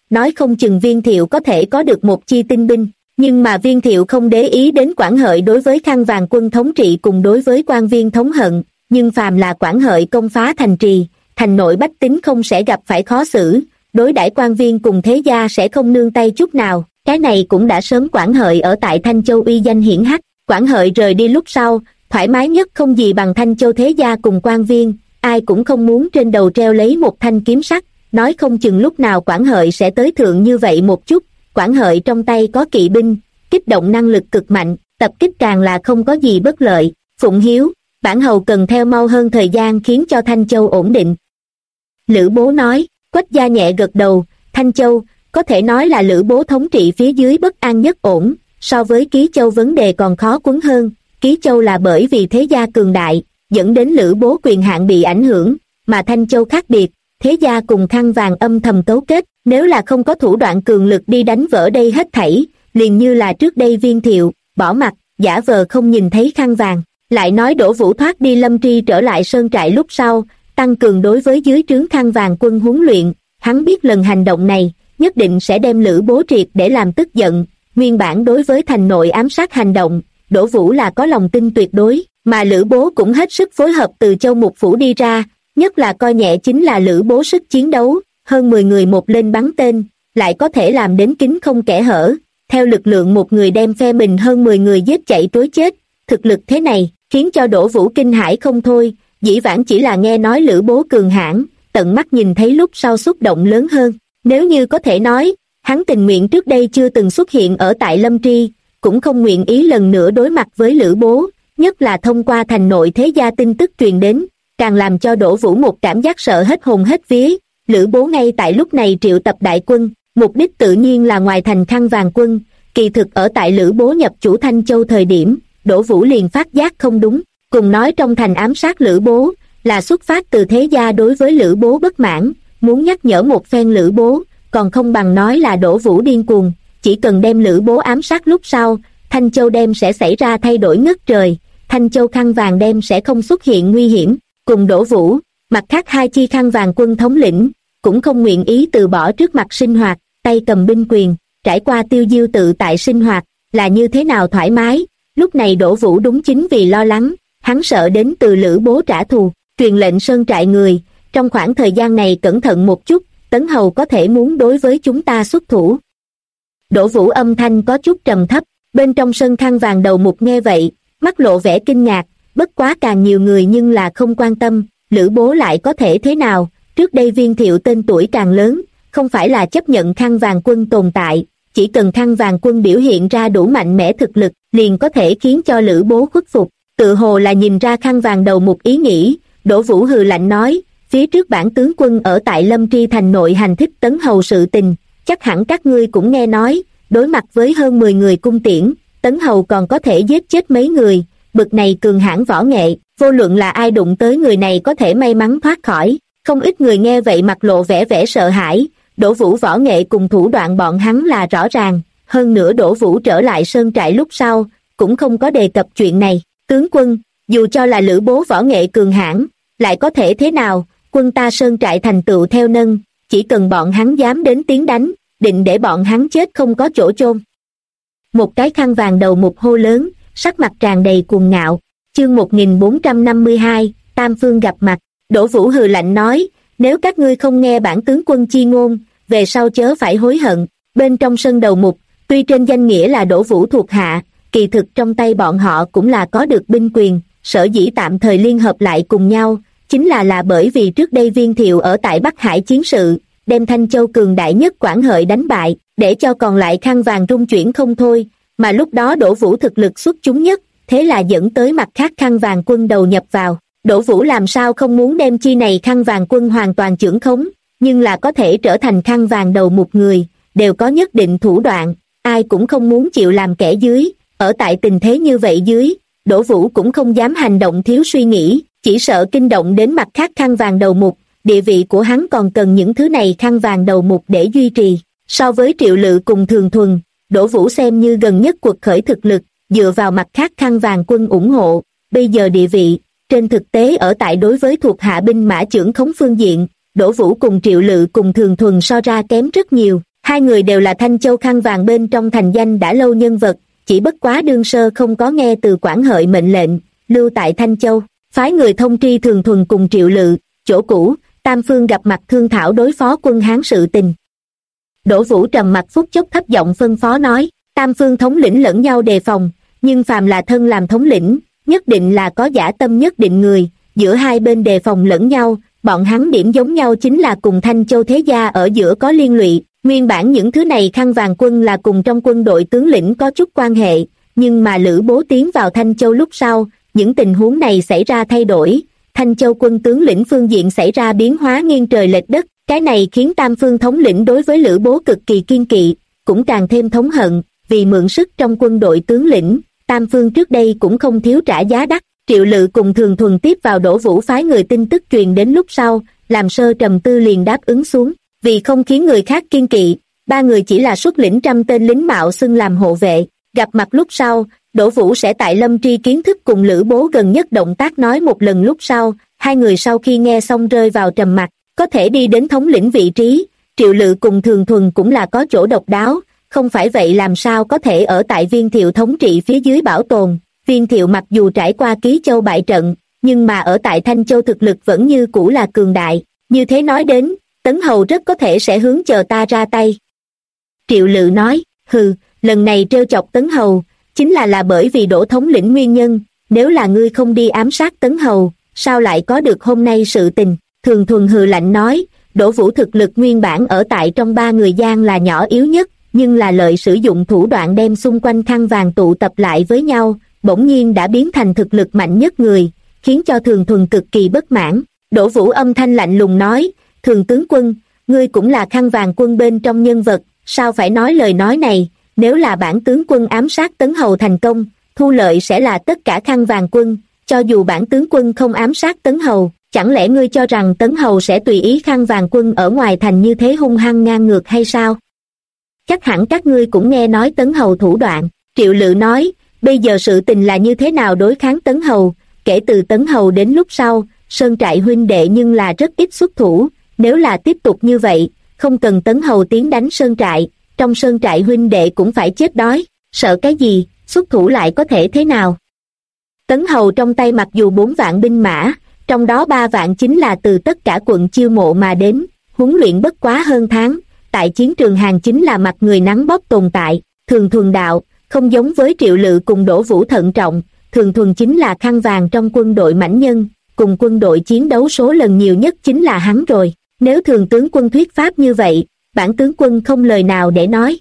nói không chừng Viên Thiệu có thể có được một chi tinh binh. Nhưng mà Viên Thiệu không để ý đến Quản Hợi đối với khăn vàng quân thống trị cùng đối với quan viên thống hận, nhưng phàm là Quản Hợi công phá thành trì, thành nội bách tính không sẽ gặp phải khó xử, đối đãi quan viên cùng thế gia sẽ không nương tay chút nào. Cái này cũng đã sớm Quản Hợi ở tại Thanh Châu uy danh hiển hách. Quản Hợi rời đi lúc sau, thoải mái nhất không gì bằng Thanh Châu thế gia cùng quan viên, ai cũng không muốn trên đầu treo lấy một thanh kiếm sắt, nói không chừng lúc nào Quản Hợi sẽ tới thượng như vậy một chút. Quản Hợi trong tay có kỵ binh, kích động năng lực cực mạnh, tập kích càng là không có gì bất lợi. Phụng Hiếu, bản hầu cần theo mau hơn thời gian khiến cho Thanh Châu ổn định. Lữ Bố nói. Quách gia nhẹ gật đầu. Thanh Châu có thể nói là Lữ Bố thống trị phía dưới bất an nhất ổn, so với Ký Châu vấn đề còn khó quấn hơn. Ký Châu là bởi vì thế gia cường đại dẫn đến Lữ Bố quyền hạn bị ảnh hưởng, mà Thanh Châu khác biệt, thế gia cùng khăn vàng âm thầm cấu kết, nếu là không có thủ đoạn cường lực đi đánh vỡ đây hết thảy, liền như là trước đây Viên Thiệu bỏ mặt giả vờ không nhìn thấy khăn vàng. Lại nói Đỗ Vũ thoát đi Lâm Tri trở lại sơn trại lúc sau, tăng cường đối với dưới trướng khăn vàng quân huấn luyện. Hắn biết lần hành động này nhất định sẽ đem Lữ Bố triệt để làm tức giận. Nguyên bản đối với thành nội ám sát hành động, Đỗ Vũ là có lòng tin tuyệt đối, mà Lữ Bố cũng hết sức phối hợp từ Châu Mục Phủ đi ra, nhất là coi nhẹ chính là Lữ Bố sức chiến đấu, hơn 10 người một lên bắn tên, lại có thể làm đến kín không kẽ hở, theo lực lượng một người đem phe mình hơn 10 người giết chạy trối chết. Thực lực thế này khiến cho Đỗ Vũ kinh hãi không thôi, dĩ vãng chỉ là nghe nói Lữ Bố cường hãn, tận mắt nhìn thấy lúc sau xúc động lớn hơn. Nếu như có thể nói, hắn tình nguyện trước đây chưa từng xuất hiện ở tại Lâm Tri, cũng không nguyện ý lần nữa đối mặt với Lữ Bố, nhất là thông qua thành nội thế gia tin tức truyền đến, càng làm cho Đỗ Vũ một cảm giác sợ hết hồn hết vía. Lữ Bố ngay tại lúc này triệu tập đại quân, mục đích tự nhiên là ngoài thành khăn vàng quân. Kỳ thực ở tại Lữ Bố nhập chủ Thanh Châu thời điểm, Đỗ Vũ liền phát giác không đúng, cùng nói trong thành ám sát Lữ Bố là xuất phát từ thế gia đối với Lữ Bố bất mãn, muốn nhắc nhở một phen Lữ Bố, còn không bằng nói là Đỗ Vũ điên cuồng. Chỉ cần đem Lữ Bố ám sát lúc sau, Thanh Châu đem sẽ xảy ra thay đổi ngất trời, Thanh Châu khăn vàng đem sẽ không xuất hiện nguy hiểm. Cùng Đỗ Vũ, mặt khác hai chi khăn vàng quân thống lĩnh cũng không nguyện ý từ bỏ trước mặt sinh hoạt, tay cầm binh quyền, trải qua tiêu diêu tự tại sinh hoạt là như thế nào thoải mái. Lúc này Đỗ Vũ đúng chính vì lo lắng, hắn sợ đến từ Lữ Bố trả thù, truyền lệnh sơn trại người, trong khoảng thời gian này cẩn thận một chút, Tấn Hầu có thể muốn đối với chúng ta xuất thủ. Đỗ Vũ âm thanh có chút trầm thấp, bên trong sân khăn vàng đầu mục nghe vậy, mắt lộ vẻ kinh ngạc, bất quá càng nhiều người nhưng là không quan tâm, Lữ Bố lại có thể thế nào, trước đây Viên Thiệu tên tuổi càng lớn, không phải là chấp nhận khăn vàng quân tồn tại, chỉ cần khăn vàng quân biểu hiện ra đủ mạnh mẽ thực lực, liền có thể khiến cho Lữ Bố khuất phục. Tự hồ là nhìn ra khăn vàng đầu mục ý nghĩ, Đỗ Vũ hừ lạnh nói, phía trước bản tướng quân ở tại Lâm Tri thành nội hành thích Tấn Hầu sự tình, chắc hẳn các ngươi cũng nghe nói, đối mặt với hơn 10 người cung tiễn, Tấn Hầu còn có thể giết chết mấy người, bực này cường hãn võ nghệ, vô luận là ai đụng tới người này có thể may mắn thoát khỏi. Không ít người nghe vậy mặt lộ vẻ sợ hãi, Đỗ Vũ võ nghệ cùng thủ đoạn bọn hắn là rõ ràng, hơn nữa Đỗ Vũ trở lại sơn trại lúc sau, cũng không có đề cập chuyện này. Tướng quân, dù cho là Lữ Bố võ nghệ cường hãn, lại có thể thế nào, quân ta sơn trại thành tựu theo nâng, chỉ cần bọn hắn dám đến tiếng đánh, định để bọn hắn chết không có chỗ chôn. Một cái khăn vàng đầu mục hô lớn, sắc mặt tràn đầy cuồng ngạo. Chương 1452, Tam Phương gặp mặt. Đỗ Vũ hừ lạnh nói, nếu các ngươi không nghe bản tướng quân chi ngôn, về sau chớ phải hối hận. Bên trong sân đầu mục, tuy trên danh nghĩa là Đỗ Vũ thuộc hạ, kỳ thực trong tay bọn họ cũng là có được binh quyền, sở dĩ tạm thời liên hợp lại cùng nhau, chính là bởi vì trước đây Viên Thiệu ở tại Bắc Hải chiến sự, đem Thanh Châu cường đại nhất Quản Hợi đánh bại, để cho còn lại khăn vàng rung chuyển không thôi, mà lúc đó Đỗ Vũ thực lực xuất chúng nhất, thế là dẫn tới mặt khác khăn vàng quân đầu nhập vào. Đỗ Vũ làm sao không muốn đem chi này khăn vàng quân hoàn toàn chưởng khống, nhưng là có thể trở thành khăn vàng đầu một người, đều có nhất định thủ đoạn, ai cũng không muốn chịu làm kẻ dưới. Ở tại tình thế như vậy dưới, Đỗ Vũ cũng không dám hành động thiếu suy nghĩ, chỉ sợ kinh động đến mặt khác khăn vàng đầu mục, địa vị của hắn còn cần những thứ này khăn vàng đầu mục để duy trì. So với Triệu Lự cùng Thường Thuần, Đỗ Vũ xem như gần nhất cuộc khởi thực lực, dựa vào mặt khác khăn vàng quân ủng hộ, bây giờ địa vị, trên thực tế ở tại đối với thuộc hạ binh mã chưởng khống phương diện, Đỗ Vũ cùng Triệu Lự cùng Thường Thuần so ra kém rất nhiều, Hai người đều là Thanh Châu khăn vàng bên trong thành danh đã lâu nhân vật, chỉ bất quá đương sơ không có nghe từ Quản Hợi mệnh lệnh, lưu tại Thanh Châu, phái người thông tri Thường Thuần cùng Triệu Lự, chỗ cũ, tam phương gặp mặt thương thảo đối phó quân Hán sự tình. Đỗ Vũ trầm mặt phút chốc thấp giọng phân phó nói, tam phương thống lĩnh lẫn nhau đề phòng, nhưng phàm là thân làm thống lĩnh, nhất định là có dã tâm nhất định người, giữa hai bên đề phòng lẫn nhau, bọn hắn điểm giống nhau chính là cùng Thanh Châu thế gia ở giữa có liên lụy. Nguyên bản những thứ này khăn vàng quân là cùng trong quân đội tướng lĩnh có chút quan hệ, nhưng mà Lữ Bố tiến vào Thanh Châu lúc sau, những tình huống này xảy ra thay đổi, Thanh Châu quân tướng lĩnh phương diện xảy ra biến hóa nghiêng trời lệch đất, cái này khiến tam phương thống lĩnh đối với Lữ Bố cực kỳ kiên kỵ, cũng càng thêm thống hận, vì mượn sức trong quân đội tướng lĩnh, tam phương trước đây cũng không thiếu trả giá đắt. Triệu Lự cùng Thường Thuần tiếp vào Đỗ Vũ phái người tin tức truyền đến lúc sau, làm sơ trầm tư liền đáp ứng xuống. Vì không khiến người khác kiên kỵ, ba người chỉ là xuất lĩnh 100 tên lính mạo xưng làm hộ vệ. Gặp mặt lúc sau, Đỗ Vũ sẽ tại Lâm Tri kiến thức cùng Lữ Bố gần nhất động tác nói một lần lúc sau, hai người sau khi nghe xong rơi vào trầm mặc, có thể đi đến thống lĩnh vị trí, Triệu Lự cùng Thường Thuần cũng là có chỗ độc đáo, không phải vậy làm sao có thể ở tại Viên Thiệu thống trị phía dưới bảo tồn. Viên Thiệu mặc dù trải qua Ký Châu bại trận, nhưng mà ở tại Thanh Châu thực lực vẫn như cũ là cường đại, như thế nói đến, Tấn Hầu rất có thể sẽ hướng chờ ta ra tay. Triệu Lự nói, hừ, lần này trêu chọc Tấn Hầu, chính là bởi vì Đỗ thống lĩnh nguyên nhân, nếu là ngươi không đi ám sát Tấn Hầu, sao lại có được hôm nay sự tình. Thường Thuần hừ lạnh nói, Đỗ Vũ thực lực nguyên bản ở tại trong ba người gian là nhỏ yếu nhất, nhưng là lợi sử dụng thủ đoạn đem xung quanh khăn vàng tụ tập lại với nhau, bỗng nhiên đã biến thành thực lực mạnh nhất người, khiến cho Thường Thuần cực kỳ bất mãn. Đỗ Vũ âm thanh lạnh lùng nói, Thường tướng quân, ngươi cũng là khăn vàng quân bên trong nhân vật, sao phải nói lời nói này, nếu là bản tướng quân ám sát Tấn Hầu thành công, thu lợi sẽ là tất cả khăn vàng quân, cho dù bản tướng quân không ám sát Tấn Hầu, chẳng lẽ ngươi cho rằng Tấn Hầu sẽ tùy ý khăn vàng quân ở ngoài thành như thế hung hăng ngang ngược hay sao? Chắc hẳn các ngươi cũng nghe nói Tấn Hầu thủ đoạn. Triệu Lự nói, bây giờ sự tình là như thế nào đối kháng Tấn Hầu, kể từ Tấn Hầu đến lúc sau, Sơn Trại huynh đệ nhưng là rất ít xuất thủ, nếu là tiếp tục như vậy, không cần Tấn Hầu tiến đánh Sơn Trại, trong Sơn Trại huynh đệ cũng phải chết đói, sợ cái gì, xuất thủ lại có thể thế nào? Tấn Hầu trong tay mặc dù 4 vạn binh mã, trong đó 3 vạn chính là từ tất cả quận chiêu mộ mà đến, huấn luyện bất quá hơn tháng, tại chiến trường hàng chính là mặt người nắng bóp tồn tại. Thường Thuần đạo, không giống với Triệu Lự cùng Đỗ Vũ thận trọng, Thường Thuần chính là khăn vàng trong quân đội mãnh nhân, cùng quân đội chiến đấu số lần nhiều nhất chính là hắn rồi. Nếu Thường tướng quân thuyết pháp như vậy, bản tướng quân không lời nào để nói.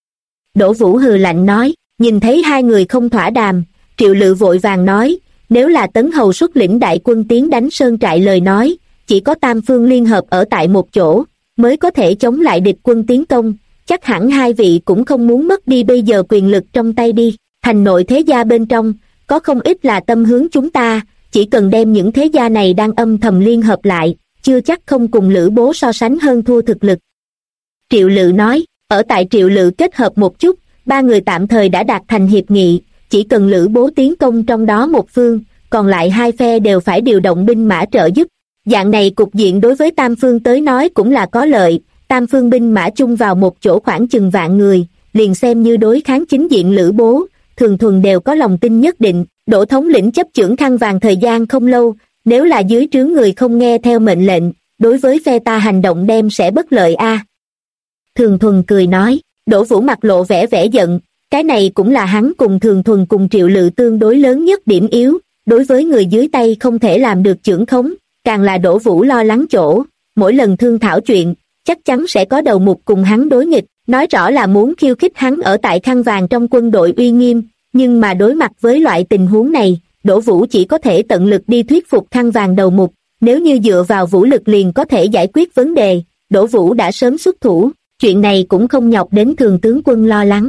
Đỗ Vũ hừ lạnh nói, nhìn thấy hai người không thỏa đàm, Triệu Lự vội vàng nói, nếu là Tấn Hầu xuất lĩnh đại quân tiến đánh Sơn Trại lời nói, chỉ có tam phương liên hợp ở tại một chỗ, mới có thể chống lại địch quân tiến công, chắc hẳn hai vị cũng không muốn mất đi bây giờ quyền lực trong tay đi. Thành nội thế gia bên trong, có không ít là tâm hướng chúng ta, chỉ cần đem những thế gia này đang âm thầm liên hợp lại, chưa chắc không cùng Lữ Bố so sánh hơn thua thực lực. Triệu Lự nói, ở tại Triệu Lự kết hợp một chút, ba người tạm thời đã đạt thành hiệp nghị, chỉ cần Lữ Bố tiến công trong đó một phương, còn lại hai phe đều phải điều động binh mã trợ giúp. Dạng này cục diện đối với tam phương tới nói cũng là có lợi, tam phương binh mã chung vào một chỗ khoảng chừng vạn người, liền xem như đối kháng chính diện Lữ Bố, Thường Thuần đều có lòng tin nhất định. Đỗ thống lĩnh chấp chưởng khăn vàng thời gian không lâu, nếu là dưới trướng người không nghe theo mệnh lệnh, đối với phe ta hành động đem sẽ bất lợi a. Thường Thuần cười nói, Đỗ Vũ mặt lộ vẻ vẻ giận, cái này cũng là hắn cùng Thường Thuần cùng Triệu Lự tương đối lớn nhất điểm yếu, đối với người dưới tay không thể làm được chưởng khống, càng là Đỗ Vũ lo lắng chỗ, mỗi lần thương thảo chuyện, chắc chắn sẽ có đầu mục cùng hắn đối nghịch, nói rõ là muốn khiêu khích hắn ở tại khăn vàng trong quân đội uy nghiêm, nhưng mà đối mặt với loại tình huống này, Đỗ Vũ chỉ có thể tận lực đi thuyết phục khăn vàng đầu mục, nếu như dựa vào vũ lực liền có thể giải quyết vấn đề, Đỗ Vũ đã sớm xuất thủ, chuyện này cũng không nhọc đến Thường tướng quân lo lắng.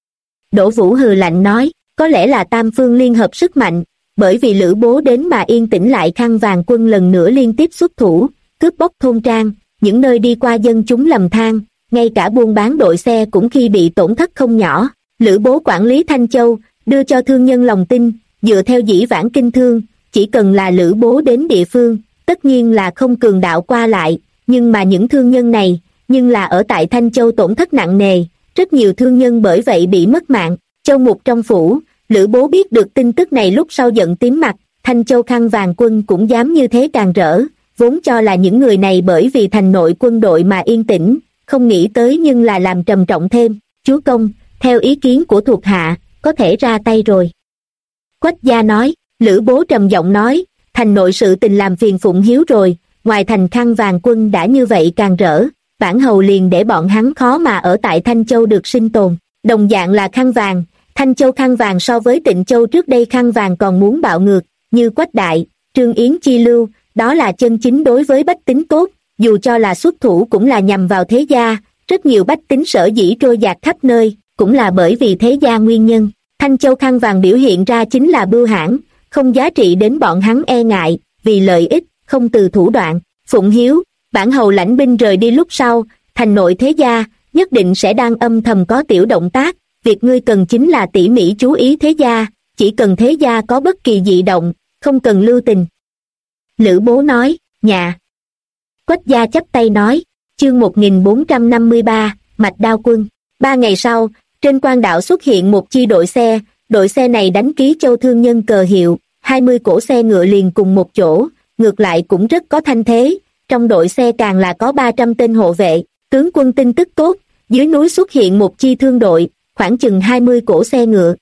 Đỗ Vũ hừ lạnh nói, có lẽ là tam phương liên hợp sức mạnh, bởi vì Lữ Bố đến mà yên tĩnh lại khăn vàng quân lần nữa liên tiếp xuất thủ, cướp bóc thôn trang, những nơi đi qua dân chúng lầm than, ngay cả buôn bán đội xe cũng khi bị tổn thất không nhỏ. Lữ Bố quản lý Thanh Châu, đưa cho thương nhân lòng tin, dựa theo dĩ vãng kinh thương, chỉ cần là Lữ Bố đến địa phương, tất nhiên là không cường đạo qua lại, nhưng mà những thương nhân này, nhưng là ở tại Thanh Châu tổn thất nặng nề, rất nhiều thương nhân bởi vậy bị mất mạng. Châu Mục trong phủ, Lữ Bố biết được tin tức này lúc sau giận tím mặt, Thanh Châu khăn vàng quân cũng dám như thế càng rỡ, vốn cho là những người này bởi vì thành nội quân đội mà yên tĩnh, không nghĩ tới nhưng là làm trầm trọng thêm. Chúa công, theo ý kiến của thuộc hạ, có thể ra tay rồi. Quách gia nói. Lữ Bố trầm giọng nói, thành nội sự tình làm phiền Phụng Hiếu rồi, ngoài thành khăn vàng quân đã như vậy càng rỡ, bản hầu liền để bọn hắn khó mà ở tại Thanh Châu được sinh tồn. Đồng dạng là khăn vàng, Thanh Châu khăn vàng so với Tịnh Châu trước đây khăn vàng còn muốn bạo ngược, như Quách Đại, Trương Yến chi lưu, đó là chân chính đối với bách tính tốt, dù cho là xuất thủ cũng là nhằm vào thế gia, rất nhiều bách tính sở dĩ trôi dạt khắp nơi, cũng là bởi vì thế gia nguyên nhân. Thanh Châu khăn vàng biểu hiện ra chính là bưu hãn, không giá trị đến bọn hắn e ngại, vì lợi ích, không từ thủ đoạn. Phụng Hiếu, bản hầu lãnh binh rời đi lúc sau, thành nội thế gia, nhất định sẽ đang âm thầm có tiểu động tác, việc ngươi cần chính là tỉ mỉ chú ý thế gia, chỉ cần thế gia có bất kỳ dị động, không cần lưu tình. Lữ Bố nói, nhà. Quách gia chắp tay nói, chương 1453, Mạch Đao Quân. 3 ngày sau, trên quan đảo xuất hiện một chi đội xe này đánh ký Châu thương nhân cờ hiệu, 20 cỗ xe ngựa liền cùng một chỗ, ngược lại cũng rất có thanh thế, trong đội xe càng là có 300 tên hộ vệ. Tướng quân tin tức tốt, dưới núi xuất hiện một chi thương đội, khoảng chừng 20 cỗ xe ngựa.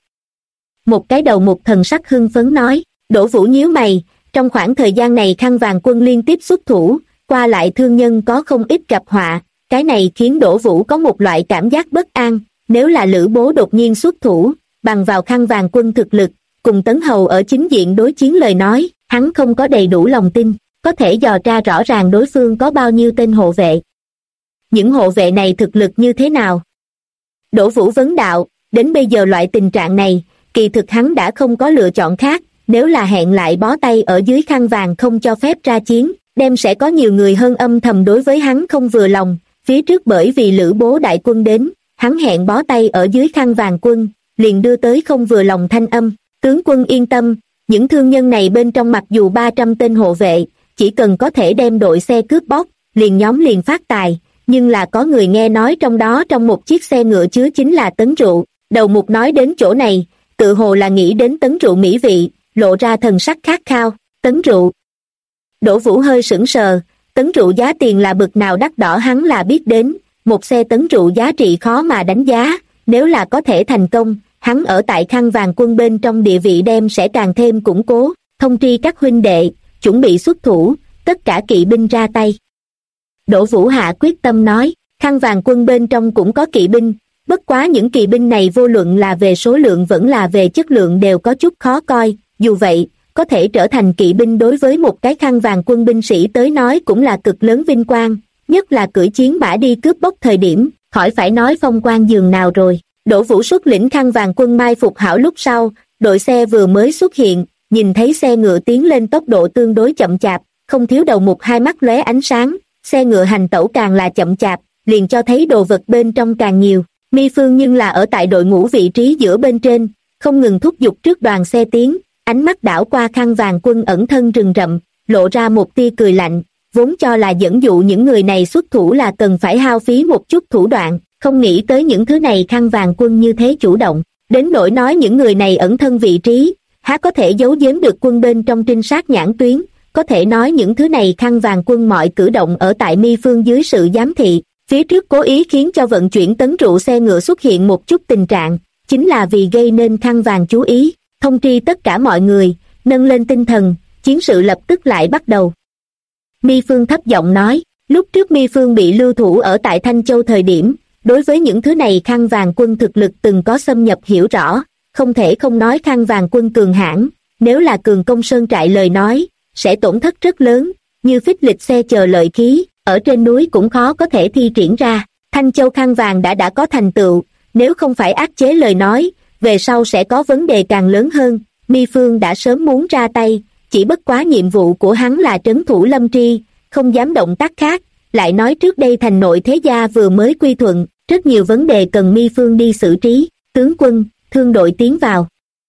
Một cái đầu mục thần sắc hưng phấn nói. Đỗ Vũ nhíu mày, trong khoảng thời gian này khăn vàng quân liên tiếp xuất thủ, qua lại thương nhân có không ít gặp họa, cái này khiến Đỗ Vũ có một loại cảm giác bất an, nếu là Lữ Bố đột nhiên xuất thủ, bằng vào khăn vàng quân thực lực, cùng Tấn Hầu ở chính diện đối chiến lời nói, hắn không có đầy đủ lòng tin, có thể dò ra rõ ràng đối phương có bao nhiêu tên hộ vệ. Những hộ vệ này thực lực như thế nào? Đỗ Vũ vấn đạo, đến bây giờ loại tình trạng này, kỳ thực hắn đã không có lựa chọn khác, nếu là hẹn lại bó tay ở dưới khăn vàng không cho phép ra chiến, đem sẽ có nhiều người hơn âm thầm đối với hắn không vừa lòng, phía trước bởi vì Lữ Bố đại quân đến, hắn hẹn bó tay ở dưới khăn vàng quân, liền đưa tới không vừa lòng thanh âm. Tướng quân yên tâm, những thương nhân này bên trong mặc dù 300 tên hộ vệ, chỉ cần có thể đem đội xe cướp bóc, liền phát tài, nhưng là có người nghe nói trong đó trong một chiếc xe ngựa chứa chính là tấn rượu. Đầu mục nói đến chỗ này, tự hồ là nghĩ đến tấn rượu mỹ vị, lộ ra thần sắc khát khao. Tấn rượu. Đỗ Vũ hơi sững sờ, tấn rượu giá tiền là bực nào đắt đỏ hắn là biết đến, một xe tấn rượu giá trị khó mà đánh giá, nếu là có thể thành công, hắn ở tại khăn vàng quân bên trong địa vị đem sẽ càng thêm củng cố. Thông tri các huynh đệ, chuẩn bị xuất thủ, tất cả kỵ binh ra tay. Đỗ Vũ hạ quyết tâm nói, khăn vàng quân bên trong cũng có kỵ binh, bất quá những kỵ binh này vô luận là về số lượng vẫn là về chất lượng đều có chút khó coi, dù vậy, có thể trở thành kỵ binh đối với một cái khăn vàng quân binh sĩ tới nói cũng là cực lớn vinh quang, nhất là cưỡi chiến mã đi cướp bóc thời điểm, khỏi phải nói phong quang giường nào rồi. Đỗ Vũ xuất lĩnh khăn vàng quân mai phục hảo lúc sau, đội xe vừa mới xuất hiện, nhìn thấy xe ngựa tiến lên tốc độ tương đối chậm chạp, không thiếu đầu mục hai mắt lóe ánh sáng, xe ngựa hành tẩu càng là chậm chạp, liền cho thấy đồ vật bên trong càng nhiều. Mi Phương nhưng là ở tại đội ngũ vị trí giữa bên trên, không ngừng thúc giục trước đoàn xe tiến, ánh mắt đảo qua khăn vàng quân ẩn thân rừng rậm, lộ ra một tia cười lạnh, vốn cho là dẫn dụ những người này xuất thủ là cần phải hao phí một chút thủ đoạn, không nghĩ tới những thứ này khăn vàng quân như thế chủ động, đến nỗi nói những người này ẩn thân vị trí, há có thể giấu giếm được quân bên trong trinh sát nhãn tuyến, có thể nói những thứ này khăn vàng quân mọi cử động ở tại Mi Phương dưới sự giám thị, phía trước cố ý khiến cho vận chuyển tấn rượu xe ngựa xuất hiện một chút tình trạng, chính là vì gây nên khăn vàng chú ý, thông tri tất cả mọi người, nâng lên tinh thần, chiến sự lập tức lại bắt đầu. Mi Phương thấp giọng nói, lúc trước Mi Phương bị lưu thủ ở tại Thanh Châu thời điểm, đối với những thứ này khăn vàng quân thực lực từng có xâm nhập hiểu rõ, không thể không nói khăn vàng quân cường hãn, nếu là cường công sơn trại lời nói, sẽ tổn thất rất lớn, như phích lịch xe chờ lợi khí, ở trên núi cũng khó có thể thi triển ra. Thanh Châu khăn vàng đã có thành tựu, nếu không phải áp chế lời nói, về sau sẽ có vấn đề càng lớn hơn. Mi Phương đã sớm muốn ra tay, chỉ bất quá nhiệm vụ của hắn là trấn thủ Lâm Tri, không dám động tác khác, lại nói trước đây thành nội thế gia vừa mới quy thuận, rất nhiều vấn đề cần Mi Phương đi xử trí. Tướng quân, thương đội tiến vào.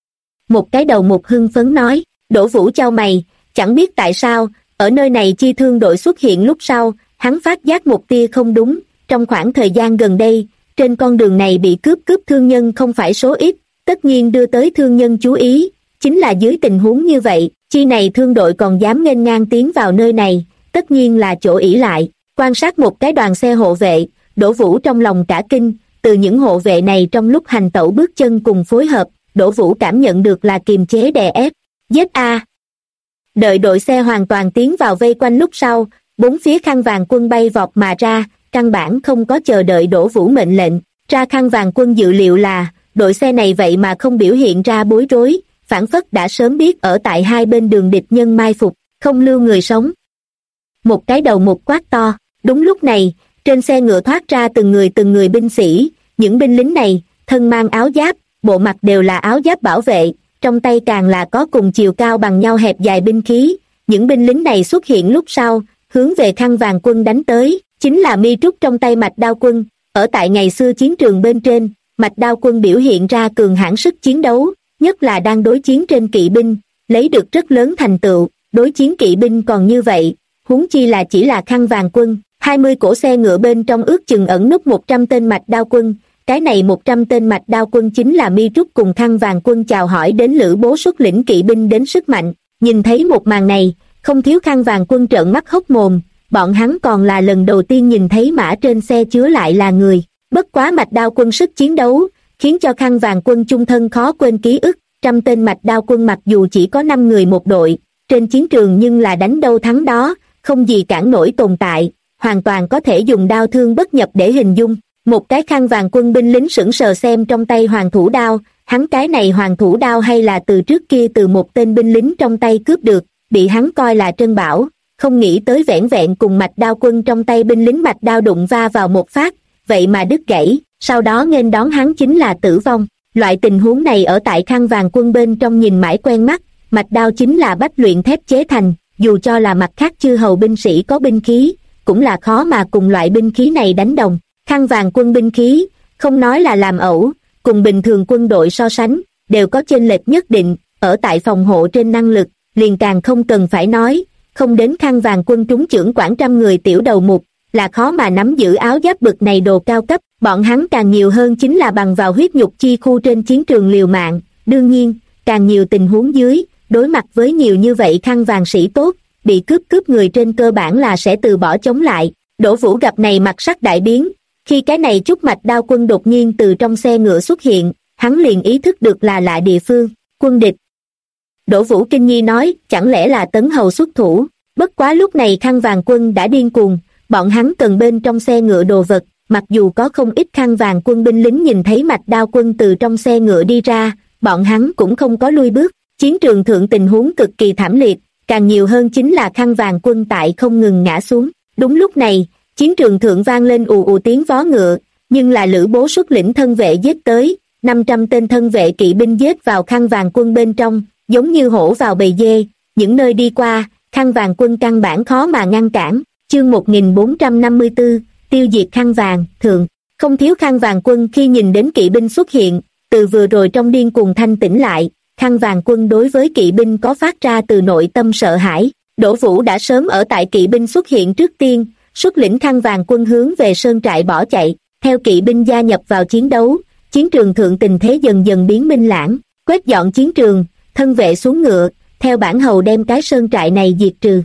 Một cái đầu mục hưng phấn nói. Đỗ Vũ chau mày, chẳng biết tại sao, ở nơi này chi thương đội xuất hiện lúc sau, hắn phát giác một tia không đúng, trong khoảng thời gian gần đây, trên con đường này bị cướp thương nhân không phải số ít, tất nhiên đưa tới thương nhân chú ý, chính là dưới tình huống như vậy, chi này thương đội còn dám nghênh ngang tiến vào nơi này, tất nhiên là chỗ ỷ lại. Quan sát một cái đoàn xe hộ vệ, Đỗ Vũ trong lòng cả kinh, từ những hộ vệ này trong lúc hành tẩu bước chân cùng phối hợp, Đỗ Vũ cảm nhận được là kiềm chế đè ép. Giết a! Đợi đội xe hoàn toàn tiến vào vây quanh lúc sau, bốn phía khăn vàng quân bay vọt mà ra, căn bản không có chờ đợi Đỗ Vũ mệnh lệnh. Ra khăn vàng quân dự liệu là, đội xe này vậy mà không biểu hiện ra bối rối, phảng phất đã sớm biết ở tại hai bên đường địch nhân mai phục, không lưu người sống. Một cái đầu một quát to, đúng lúc này, trên xe ngựa thoát ra từng người binh sĩ, những binh lính này, thân mang áo giáp, bộ mặt đều là áo giáp bảo vệ, trong tay càng là có cùng chiều cao bằng nhau hẹp dài binh khí, những binh lính này xuất hiện lúc sau, hướng về khăn vàng quân đánh tới, chính là mi trúc trong tay Mạch Đao quân, ở tại ngày xưa chiến trường bên trên, Mạch Đao quân biểu hiện ra cường hãn sức chiến đấu, nhất là đang đối chiến trên kỵ binh, lấy được rất lớn thành tựu, đối chiến kỵ binh còn như vậy, huống chi là chỉ là khăn vàng quân, 20 cỗ xe ngựa bên trong ước chừng ẩn núp 100 tên Mạch Đao quân, cái này 100 tên Mạch Đao quân chính là mi trúc cùng khăn vàng quân chào hỏi đến Lữ Bố xuất lĩnh kỵ binh đến sức mạnh, nhìn thấy một màn này, không thiếu khăn vàng quân trợn mắt hốc mồm, bọn hắn còn là lần đầu tiên nhìn thấy mã trên xe chứa lại là người, bất quá Mạch Đao quân sức chiến đấu, khiến cho khăn vàng quân chung thân khó quên ký ức, 100 tên Mạch Đao quân mặc dù chỉ có 5 người một đội, trên chiến trường nhưng là đánh đâu thắng đó, không gì cản nổi tồn tại, hoàn toàn có thể dùng đao thương bất nhập để hình dung. Một cái khăn vàng quân binh lính sững sờ xem trong tay hoàng thủ đao, hắn cái này hoàng thủ đao hay là từ trước kia từ một tên binh lính trong tay cướp được, bị hắn coi là trân bảo, không nghĩ tới vẻn vẹn cùng Mạch Đao quân trong tay binh lính Mạch Đao đụng va vào một phát, vậy mà đứt gãy, sau đó nghênh đón hắn chính là tử vong. Loại tình huống này ở tại khăn vàng quân bên trong nhìn mãi quen mắt, Mạch Đao chính là bách luyện thép chế thành, dù cho là mặt khác chư hầu binh sĩ có binh khí, cũng là khó mà cùng loại binh khí này đánh đồng. Khăn vàng quân binh khí, không nói là làm ẩu, cùng bình thường quân đội so sánh, đều có chênh lệch nhất định, ở tại phòng hộ trên năng lực, liền càng không cần phải nói, không đến khăn vàng quân trúng chưởng quản trăm người tiểu đầu mục, là khó mà nắm giữ áo giáp bực này đồ cao cấp, bọn hắn càng nhiều hơn chính là bằng vào huyết nhục chi khu trên chiến trường liều mạng, đương nhiên, càng nhiều tình huống dưới, đối mặt với nhiều như vậy khăn vàng sĩ tốt, bị cướp người trên cơ bản là sẽ từ bỏ chống lại. Đỗ Vũ gặp này mặt sắc đại biến, khi cái này chút Mạch Đao quân đột nhiên từ trong xe ngựa xuất hiện, hắn liền ý thức được là lạ địa phương, quân địch. Đỗ Vũ kinh nghi nói, chẳng lẽ là Tấn Hầu xuất thủ, bất quá lúc này khăn vàng quân đã điên cuồng, bọn hắn cần bên trong xe ngựa đồ vật, mặc dù có không ít khăn vàng quân binh lính nhìn thấy Mạch Đao quân từ trong xe ngựa đi ra, bọn hắn cũng không có lui bước, chiến trường thượng tình huống cực kỳ thảm liệt, càng nhiều hơn chính là khăn vàng quân tại không ngừng ngã xuống. Đúng lúc này, chiến trường thượng vang lên ù ù tiếng vó ngựa, nhưng là Lữ Bố xuất lĩnh thân vệ giết tới, 500 tên thân vệ kỵ binh giết vào khăn vàng quân bên trong, giống như hổ vào bầy dê, những nơi đi qua, khăn vàng quân căn bản khó mà ngăn cản. Chương 1454, tiêu diệt khăn vàng, thượng, không thiếu khăn vàng quân khi nhìn đến kỵ binh xuất hiện, từ vừa rồi trong điên cuồng thanh tỉnh lại, khăn vàng quân đối với kỵ binh có phát ra từ nội tâm sợ hãi. Đỗ Vũ đã sớm ở tại kỵ binh xuất hiện trước tiên, xuất lĩnh khăn vàng quân hướng về sơn trại bỏ chạy, theo kỵ binh gia nhập vào chiến đấu, chiến trường thượng tình thế dần dần biến minh lãng, quét dọn chiến trường, thân vệ xuống ngựa, theo bản hầu đem cái sơn trại này diệt trừ.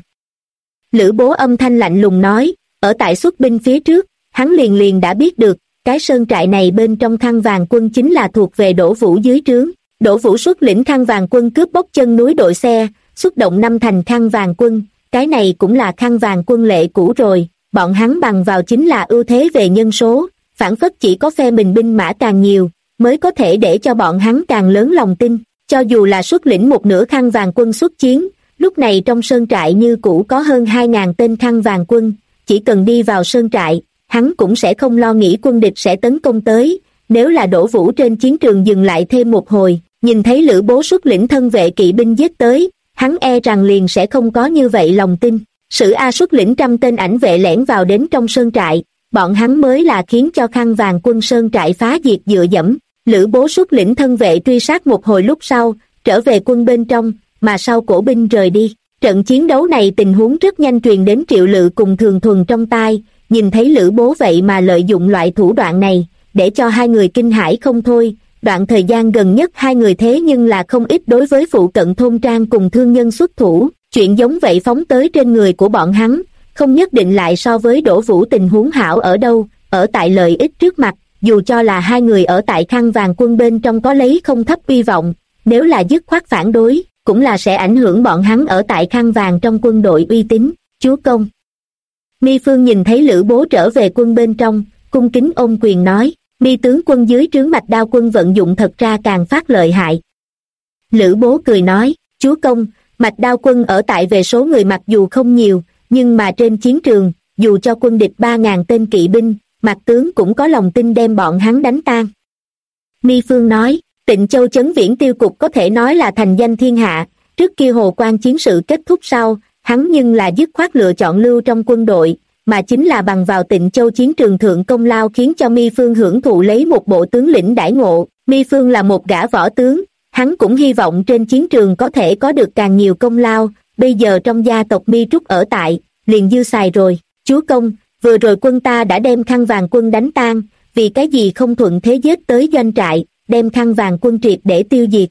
Lữ Bố âm thanh lạnh lùng nói, ở tại xuất binh phía trước, hắn liền đã biết được, cái sơn trại này bên trong khăn vàng quân chính là thuộc về Đỗ Vũ dưới trướng. Đỗ Vũ xuất lĩnh khăn vàng quân cướp bóc chân núi đội xe, xuất động 5 thành khăn vàng quân, cái này cũng là khăn vàng quân lệ cũ rồi, bọn hắn bằng vào chính là ưu thế về nhân số, phản phất chỉ có phe mình binh mã càng nhiều, mới có thể để cho bọn hắn càng lớn lòng tin, cho dù là xuất lĩnh một nửa khăn vàng quân xuất chiến, lúc này trong sơn trại như cũ có hơn 2.000 tên khăn vàng quân, chỉ cần đi vào sơn trại, hắn cũng sẽ không lo nghĩ quân địch sẽ tấn công tới, nếu là Đỗ Vũ trên chiến trường dừng lại thêm một hồi, nhìn thấy Lữ Bố xuất lĩnh thân vệ kỵ binh giết tới, hắn e rằng liền sẽ không có như vậy lòng tin. Sử A xuất lĩnh 100 tên ảnh vệ lẻn vào đến trong sơn trại, bọn hắn mới là khiến cho khăn vàng quân sơn trại phá diệt dựa dẫm. Lữ Bố xuất lĩnh thân vệ truy sát một hồi lúc sau, trở về quân bên trong, mà sau cổ binh rời đi. Trận chiến đấu này tình huống rất nhanh truyền đến Triệu Lự cùng Thường Thuần trong tai, nhìn thấy Lữ Bố vậy mà lợi dụng loại thủ đoạn này, để cho hai người kinh hãi không thôi. Đoạn thời gian gần nhất hai người thế nhưng là không ít đối với phụ cận thôn trang cùng thương nhân xuất thủ, chuyện giống vậy phóng tới trên người của bọn hắn, không nhất định lại so với Đỗ Vũ tình huống hảo ở đâu, ở tại lợi ích trước mặt, dù cho là hai người ở tại khăn vàng quân bên trong có lấy không thấp uy vọng, nếu là dứt khoát phản đối, cũng là sẽ ảnh hưởng bọn hắn ở tại khăn vàng trong quân đội uy tín. Chúa công. Mi Phương nhìn thấy Lữ Bố trở về quân bên trong, cung kính ôm quyền nói, Mi tướng quân dưới trướng Mạch Đao quân vận dụng thật ra càng phát lợi hại. Lữ Bố cười nói, chúa công, Mạch Đao quân ở tại về số người mặc dù không nhiều, nhưng mà trên chiến trường, dù cho quân địch 3.000 tên kỵ binh, Mạc tướng cũng có lòng tin đem bọn hắn đánh tan. Mi Phương nói, Tịnh Châu Chấn Viễn Tiêu cục có thể nói là thành danh thiên hạ, trước kia Hồ Quan chiến sự kết thúc sau, hắn nhưng là dứt khoát lựa chọn lưu trong quân đội, mà chính là bằng vào Tịnh Châu chiến trường thượng công lao khiến cho Mi Phương hưởng thụ lấy một bộ tướng lĩnh đãi ngộ. Mi Phương là một gã võ tướng, hắn cũng hy vọng trên chiến trường có thể có được càng nhiều công lao, bây giờ trong gia tộc Mi Trúc ở tại, liền dư xài rồi. Chúa công, vừa rồi quân ta đã đem khăn vàng quân đánh tan, vì cái gì không thuận thế giết tới doanh trại, đem khăn vàng quân triệt để tiêu diệt.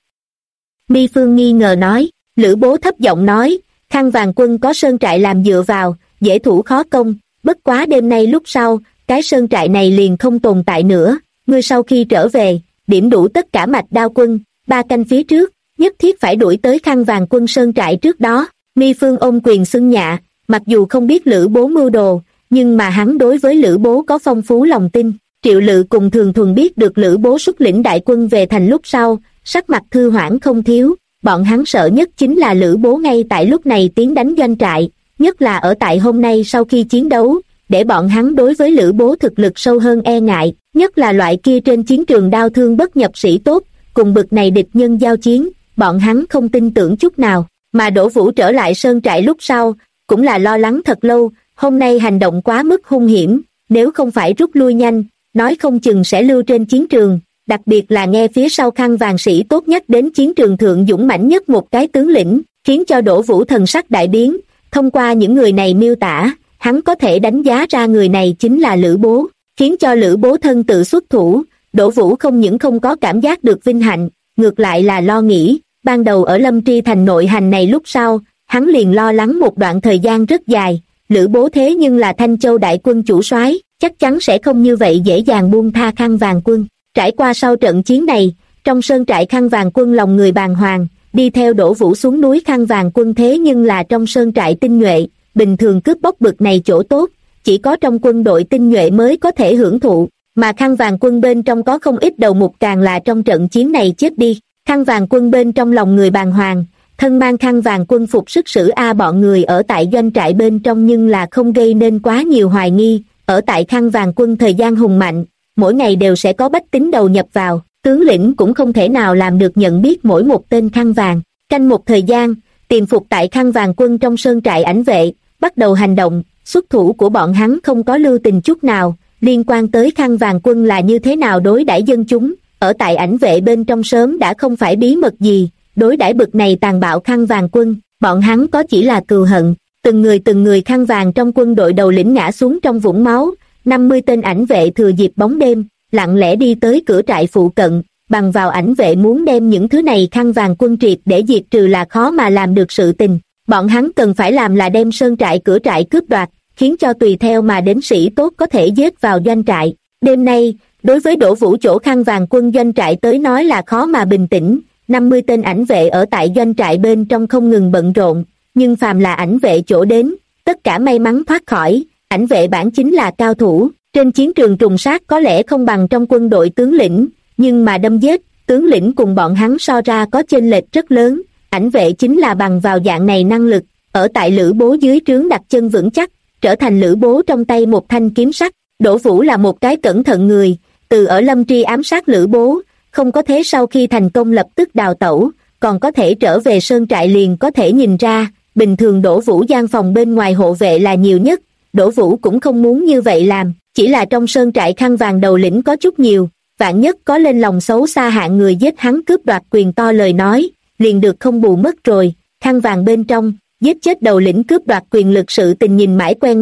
Mi Phương nghi ngờ nói, Lữ Bố thấp giọng nói, khăn vàng quân có sơn trại làm dựa vào, dễ thủ khó công, bất quá đêm nay lúc sau, cái sơn trại này liền không tồn tại nữa, ngươi sau khi trở về, điểm đủ tất cả Mạch Đao quân, 3 canh phía trước, nhất thiết phải đuổi tới khăn vàng quân sơn trại trước đó. Mi Phương ôm quyền xưng nhạ, mặc dù không biết Lữ Bố mưu đồ, nhưng mà hắn đối với Lữ Bố có phong phú lòng tin. Triệu Lự cùng Thường Thuần biết được Lữ Bố xuất lĩnh đại quân về thành lúc sau, sắc mặt thư hoãn không thiếu, bọn hắn sợ nhất chính là Lữ Bố ngay tại lúc này tiến đánh doanh trại, nhất là ở tại hôm nay sau khi chiến đấu, để bọn hắn đối với Lữ Bố thực lực sâu hơn e ngại, nhất là loại kia trên chiến trường đau thương bất nhập sĩ tốt, cùng bực này địch nhân giao chiến, bọn hắn không tin tưởng chút nào, mà Đỗ Vũ trở lại sơn trại lúc sau, cũng là lo lắng thật lâu, hôm nay hành động quá mức hung hiểm, nếu không phải rút lui nhanh, nói không chừng sẽ lưu trên chiến trường, đặc biệt là nghe phía sau khăn vàng sĩ tốt nhất đến chiến trường thượng dũng mãnh nhất một cái tướng lĩnh, khiến cho Đỗ Vũ thần sắc đại biến, thông qua những người này miêu tả, hắn có thể đánh giá ra người này chính là Lữ Bố, khiến cho Lữ Bố thân tự xuất thủ, Đỗ Vũ không những không có cảm giác được vinh hạnh, ngược lại là lo nghĩ, ban đầu ở Lâm Tri thành nội hành này lúc sau, hắn liền lo lắng một đoạn thời gian rất dài, Lữ Bố thế nhưng là Thanh Châu đại quân chủ soái, chắc chắn sẽ không như vậy dễ dàng buông tha khăn vàng quân. Trải qua sau trận chiến này, trong sơn trại khăn vàng quân lòng người bàng hoàng, đi theo Đỗ Vũ xuống núi khăn vàng quân thế nhưng là trong sơn trại tinh nhuệ, bình thường cướp bóc bực này chỗ tốt, chỉ có trong quân đội tinh nhuệ mới có thể hưởng thụ, mà khăn vàng quân bên trong có không ít đầu mục càng là trong trận chiến này chết đi. Khăn vàng quân bên trong lòng người bàng hoàng, thân mang khăn vàng quân phục sức sử bọn người ở tại doanh trại bên trong nhưng là không gây nên quá nhiều hoài nghi, ở tại khăn vàng quân thời gian hùng mạnh, mỗi ngày đều sẽ có bách tính đầu nhập vào, tướng lĩnh cũng không thể nào làm được nhận biết mỗi một tên khăn vàng. Canh một thời gian, tiềm phục tại khăn vàng quân trong sơn trại ảnh vệ, bắt đầu hành động, xuất thủ của bọn hắn không có lưu tình chút nào, liên quan tới khăn vàng quân là như thế nào đối đãi dân chúng, ở tại ảnh vệ bên trong sớm đã không phải bí mật gì, đối đãi bực này tàn bạo khăn vàng quân, bọn hắn có chỉ là cừu hận, từng người khăn vàng trong quân đội đầu lĩnh ngã xuống trong vũng máu, 50 tên ảnh vệ thừa dịp bóng đêm, lặng lẽ đi tới cửa trại phụ cận, bằng vào ảnh vệ muốn đem những thứ này khăn vàng quân triệt để diệt trừ là khó mà làm được sự tình, bọn hắn cần phải làm là đem sơn trại cửa trại cướp đoạt, khiến cho tùy theo mà đến sĩ tốt có thể giết vào doanh trại. Đêm nay, đối với Đỗ Vũ chỗ khăn vàng quân doanh trại tới nói là khó mà bình tĩnh, 50 tên ảnh vệ ở tại doanh trại bên trong không ngừng bận rộn, nhưng phàm là ảnh vệ chỗ đến, tất cả may mắn thoát khỏi, ảnh vệ bản chính là cao thủ, trên chiến trường trùng sát có lẽ không bằng trong quân đội tướng lĩnh, nhưng mà đâm giết, tướng lĩnh cùng bọn hắn so ra có chênh lệch rất lớn, ảnh vệ chính là bằng vào dạng này năng lực, ở tại Lữ Bố dưới trướng đặt chân vững chắc, trở thành Lữ Bố trong tay một thanh kiếm sắt. Đỗ Vũ là một cái cẩn thận người, từ ở Lâm Tri ám sát Lữ Bố, không có thế sau khi thành công lập tức đào tẩu, còn có thể trở về sơn trại liền có thể nhìn ra, bình thường Đỗ Vũ gian phòng bên ngoài hộ vệ là nhiều nhất, Đỗ Vũ cũng không muốn như vậy làm, chỉ là trong sơn trại khăn vàng đầu lĩnh có chút nhiều, vạn nhất có lên lòng xấu xa hạng người giết hắn cướp đoạt quyền to lời nói, liền được không bù mất rồi, khăn vàng bên trong, giết chết đầu lĩnh cướp đoạt quyền lực sự tình nhìn mãi quen mắt,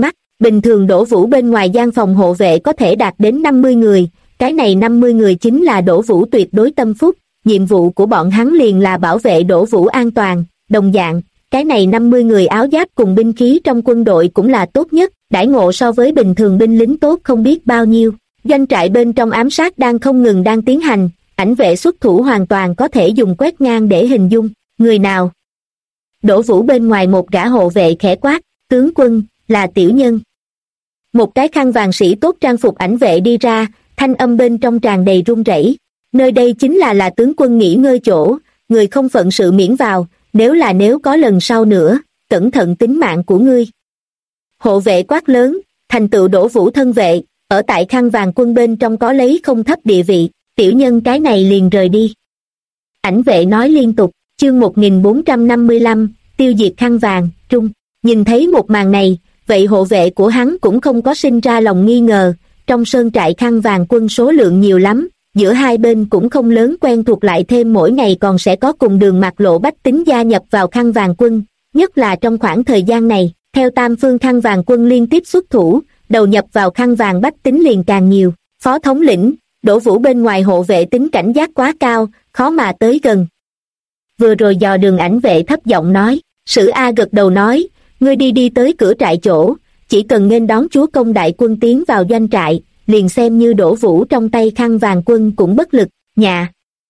Bình thường Đỗ Vũ bên ngoài gian phòng hộ vệ có thể đạt đến 50 người, cái này 50 người chính là Đỗ Vũ tuyệt đối tâm phúc, nhiệm vụ của bọn hắn liền là bảo vệ Đỗ Vũ an toàn, đồng dạng, cái này 50 người áo giáp cùng binh khí trong quân đội cũng là tốt nhất, đãi ngộ so với bình thường binh lính tốt không biết bao nhiêu. Doanh trại bên trong ám sát đang không ngừng đang tiến hành, ảnh vệ xuất thủ hoàn toàn có thể dùng quét ngang để hình dung, người nào? Đỗ Vũ bên ngoài một gã hộ vệ khẽ quát, tướng quân, là tiểu nhân. Một cái khăn vàng sĩ tốt trang phục ảnh vệ đi ra, thanh âm bên trong tràn đầy run rẩy. Nơi đây chính là tướng quân nghỉ ngơi chỗ, người không phận sự miễn vào, nếu có lần sau nữa, cẩn thận tính mạng của ngươi. Hộ vệ quát lớn, thành tựu Đỗ Vũ thân vệ, ở tại khăn vàng quân bên trong có lấy không thấp địa vị, tiểu nhân cái này liền rời đi. Ảnh vệ nói liên tục, chương 1455, tiêu diệt khăn vàng, trung. Nhìn thấy một màn này, vậy hộ vệ của hắn cũng không có sinh ra lòng nghi ngờ, trong sơn trại khăn vàng quân số lượng nhiều lắm, giữa hai bên cũng không lớn quen thuộc lại thêm mỗi ngày còn sẽ có cùng đường mạc lộ bách tính gia nhập vào khăn vàng quân, nhất là trong khoảng thời gian này, theo tam phương khăn vàng quân liên tiếp xuất thủ, đầu nhập vào khăn vàng bách tính liền càng nhiều. Phó thống lĩnh, Đỗ Vũ bên ngoài hộ vệ tính cảnh giác quá cao, khó mà tới gần. Vừa rồi dò đường ảnh vệ thấp giọng nói, Sử A gật đầu nói, ngươi đi tới cửa trại chỗ, chỉ cần nghênh đón chúa công đại quân tiến vào doanh trại, liền xem như Đỗ Vũ trong tay khăn vàng quân cũng bất lực, nhà.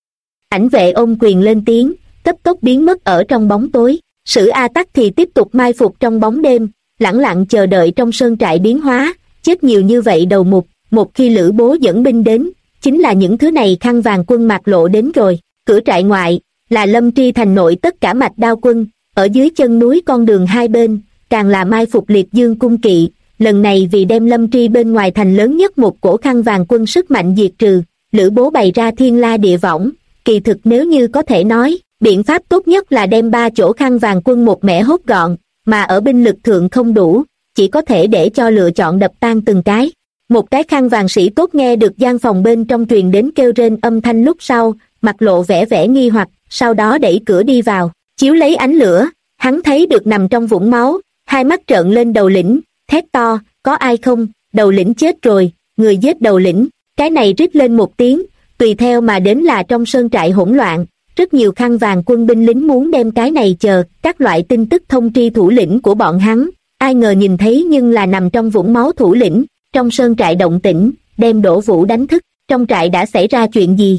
Ảnh vệ ôm quyền lên tiếng, cấp tốc biến mất ở trong bóng tối, Sử A Tắc thì tiếp tục mai phục trong bóng đêm, lẳng lặng chờ đợi trong sơn trại biến hóa, chết nhiều như vậy đầu mục, một khi Lữ Bố dẫn binh đến, chính là những thứ này khăn vàng quân mạc lộ đến rồi. Cửa trại ngoại, là Lâm Tri thành nội tất cả mạch đao quân, ở dưới chân núi con đường hai bên, càng là mai phục liệt dương cung kỵ, lần này vì đem Lâm Tri bên ngoài thành lớn nhất một cổ khăn vàng quân sức mạnh diệt trừ, Lữ Bố bày ra thiên la địa võng, kỳ thực nếu như có thể nói, biện pháp tốt nhất là đem ba chỗ khăn vàng quân một mẻ hốt gọn, mà ở binh lực thượng không đủ, chỉ có thể để cho lựa chọn đập tan từng cái. Một cái khăn vàng sĩ tốt nghe được gian phòng bên trong truyền đến kêu rên âm thanh lúc sau, mặt lộ vẻ nghi hoặc, sau đó đẩy cửa đi vào, chiếu lấy ánh lửa, hắn thấy được nằm trong vũng máu, hai mắt trợn lên đầu lĩnh, thét to, có ai không, đầu lĩnh chết rồi, người giết đầu lĩnh, cái này rít lên một tiếng, tùy theo mà đến là trong sơn trại hỗn loạn, rất nhiều khăn vàng quân binh lính muốn đem cái này chờ, các loại tin tức thông tri thủ lĩnh của bọn hắn, ai ngờ nhìn thấy nhưng là nằm trong vũng máu thủ lĩnh, trong sơn trại động tĩnh, đem Đỗ Vũ đánh thức, trong trại đã xảy ra chuyện gì?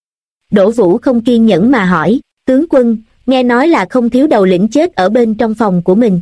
Đỗ Vũ không kiên nhẫn mà hỏi, tướng quân, nghe nói là không thiếu đầu lĩnh chết ở bên trong phòng của mình.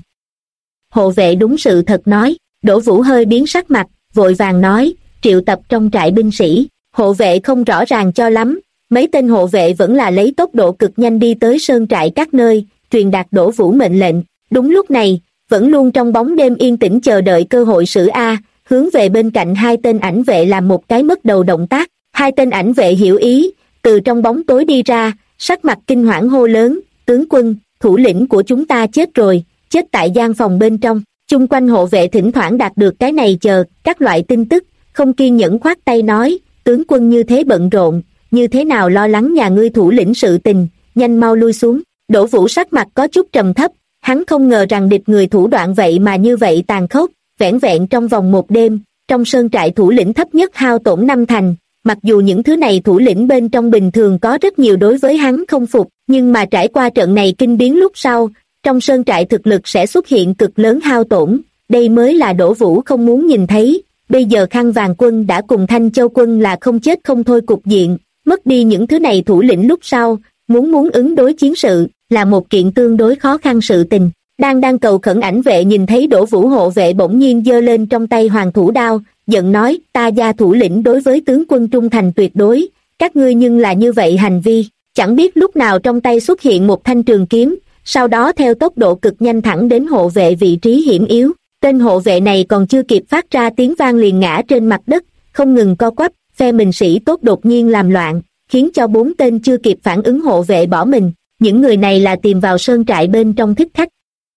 Hộ vệ đúng sự thật nói, Đỗ Vũ hơi biến sắc mặt, vội vàng nói, triệu tập trong trại binh sĩ, hộ vệ không rõ ràng cho lắm, mấy tên hộ vệ vẫn là lấy tốc độ cực nhanh đi tới sơn trại các nơi, truyền đạt Đỗ Vũ mệnh lệnh. Đúng lúc này, vẫn luôn trong bóng đêm yên tĩnh chờ đợi cơ hội Sử A, hướng về bên cạnh hai tên ảnh vệ làm một cái mất đầu động tác, hai tên ảnh vệ hiểu ý, từ trong bóng tối đi ra, sắc mặt kinh hoảng hô lớn, tướng quân, thủ lĩnh của chúng ta chết rồi, chết tại gian phòng bên trong. Chung quanh hộ vệ thỉnh thoảng đạt được cái này chờ, các loại tin tức, không kiên nhẫn khoát tay nói, tướng quân như thế bận rộn, như thế nào lo lắng nhà ngươi thủ lĩnh sự tình, nhanh mau lui xuống. Đỗ Vũ sắc mặt có chút trầm thấp, hắn không ngờ rằng địch người thủ đoạn vậy mà như vậy tàn khốc, vẻn vẹn trong vòng một đêm, trong sơn trại thủ lĩnh thấp nhất hao tổn 5 thành. Mặc dù những thứ này thủ lĩnh bên trong bình thường có rất nhiều đối với hắn không phục, nhưng mà trải qua trận này kinh biến lúc sau, trong sơn trại thực lực sẽ xuất hiện cực lớn hao tổn, đây mới là Đỗ Vũ không muốn nhìn thấy. Bây giờ khăn vàng quân đã cùng Thanh Châu quân là không chết không thôi cục diện, mất đi những thứ này thủ lĩnh lúc sau, muốn ứng đối chiến sự, là một kiện tương đối khó khăn sự tình. Đang cầu khẩn ảnh vệ nhìn thấy Đỗ Vũ hộ vệ bỗng nhiên giơ lên trong tay hoàng thủ đao, giận nói, ta gia thủ lĩnh đối với tướng quân trung thành tuyệt đối, các ngươi nhưng là như vậy hành vi, chẳng biết lúc nào trong tay xuất hiện một thanh trường kiếm, sau đó theo tốc độ cực nhanh thẳng đến hộ vệ vị trí hiểm yếu. Tên hộ vệ này còn chưa kịp phát ra tiếng vang liền ngã trên mặt đất, không ngừng co quắp, phe mình sĩ tốt đột nhiên làm loạn, khiến cho 4 tên chưa kịp phản ứng hộ vệ bỏ mình. Những người này là tìm vào sơn trại bên trong thích khách.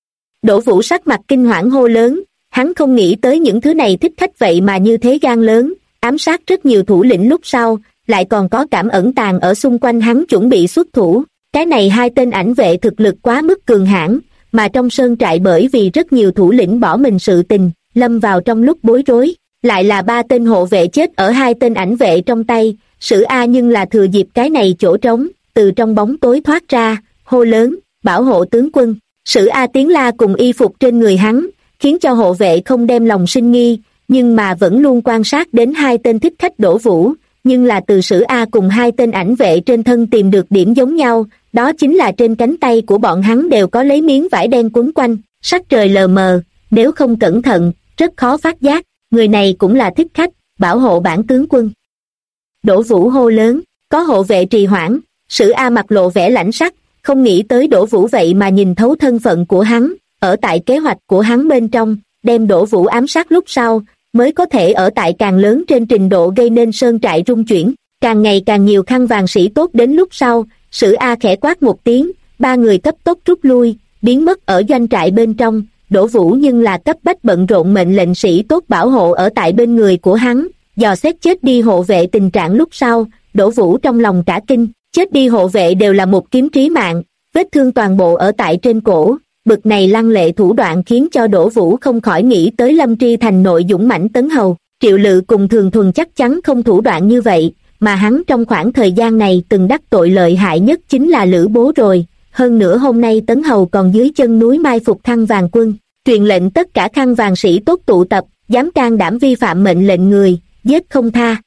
Đỗ Vũ sắc mặt kinh hoảng hô lớn, hắn không nghĩ tới những thứ này thích khách vậy mà như thế gan lớn, ám sát rất nhiều thủ lĩnh lúc sau, lại còn có cảm ẩn tàng ở xung quanh hắn chuẩn bị xuất thủ. Cái này hai tên ảnh vệ thực lực quá mức cường hãn, mà trong sơn trại bởi vì rất nhiều thủ lĩnh bỏ mình sự tình, lâm vào trong lúc bối rối. Lại là 3 tên hộ vệ chết ở 2 tên ảnh vệ trong tay. Sử A nhưng là thừa dịp cái này chỗ trống, từ trong bóng tối thoát ra, hô lớn, bảo hộ tướng quân. Sử A tiếng la cùng y phục trên người hắn, khiến cho hộ vệ không đem lòng sinh nghi, nhưng mà vẫn luôn quan sát đến 2 tên thích khách Đỗ Vũ, nhưng là từ Sử A cùng 2 tên ảnh vệ trên thân tìm được điểm giống nhau, đó chính là trên cánh tay của bọn hắn đều có lấy miếng vải đen quấn quanh, sắc trời lờ mờ, nếu không cẩn thận, rất khó phát giác, người này cũng là thích khách, bảo hộ bản tướng quân. Đỗ Vũ hô lớn, có hộ vệ trì hoãn, Sử A mặt lộ vẻ lãnh sắc, không nghĩ tới Đỗ Vũ vậy mà nhìn thấu thân phận của hắn, ở tại kế hoạch của hắn bên trong, đem Đỗ Vũ ám sát lúc sau, mới có thể ở tại càng lớn trên trình độ gây nên sơn trại rung chuyển, càng ngày càng nhiều khăn vàng sĩ tốt đến lúc sau, Sử A khẽ quát một tiếng, 3 người cấp tốc rút lui, biến mất ở doanh trại bên trong, Đỗ Vũ nhưng là cấp bách bận rộn mệnh lệnh sĩ tốt bảo hộ ở tại bên người của hắn, dò xét chết đi hộ vệ tình trạng lúc sau, Đỗ Vũ trong lòng cả kinh, chết đi hộ vệ đều là một kiếm trí mạng, vết thương toàn bộ ở tại trên cổ, bực này lăng lệ thủ đoạn khiến cho Đỗ Vũ không khỏi nghĩ tới Lâm Tri Thành nội dũng mãnh Tấn Hầu, Triệu Lự cùng Thường Thuần chắc chắn không thủ đoạn như vậy, mà hắn trong khoảng thời gian này từng đắc tội lợi hại nhất chính là Lữ Bố rồi, hơn nữa hôm nay Tấn Hầu còn dưới chân núi mai phục khăn vàng quân, truyền lệnh tất cả khăn vàng sĩ tốt tụ tập, dám can đảm vi phạm mệnh lệnh người, giết không tha.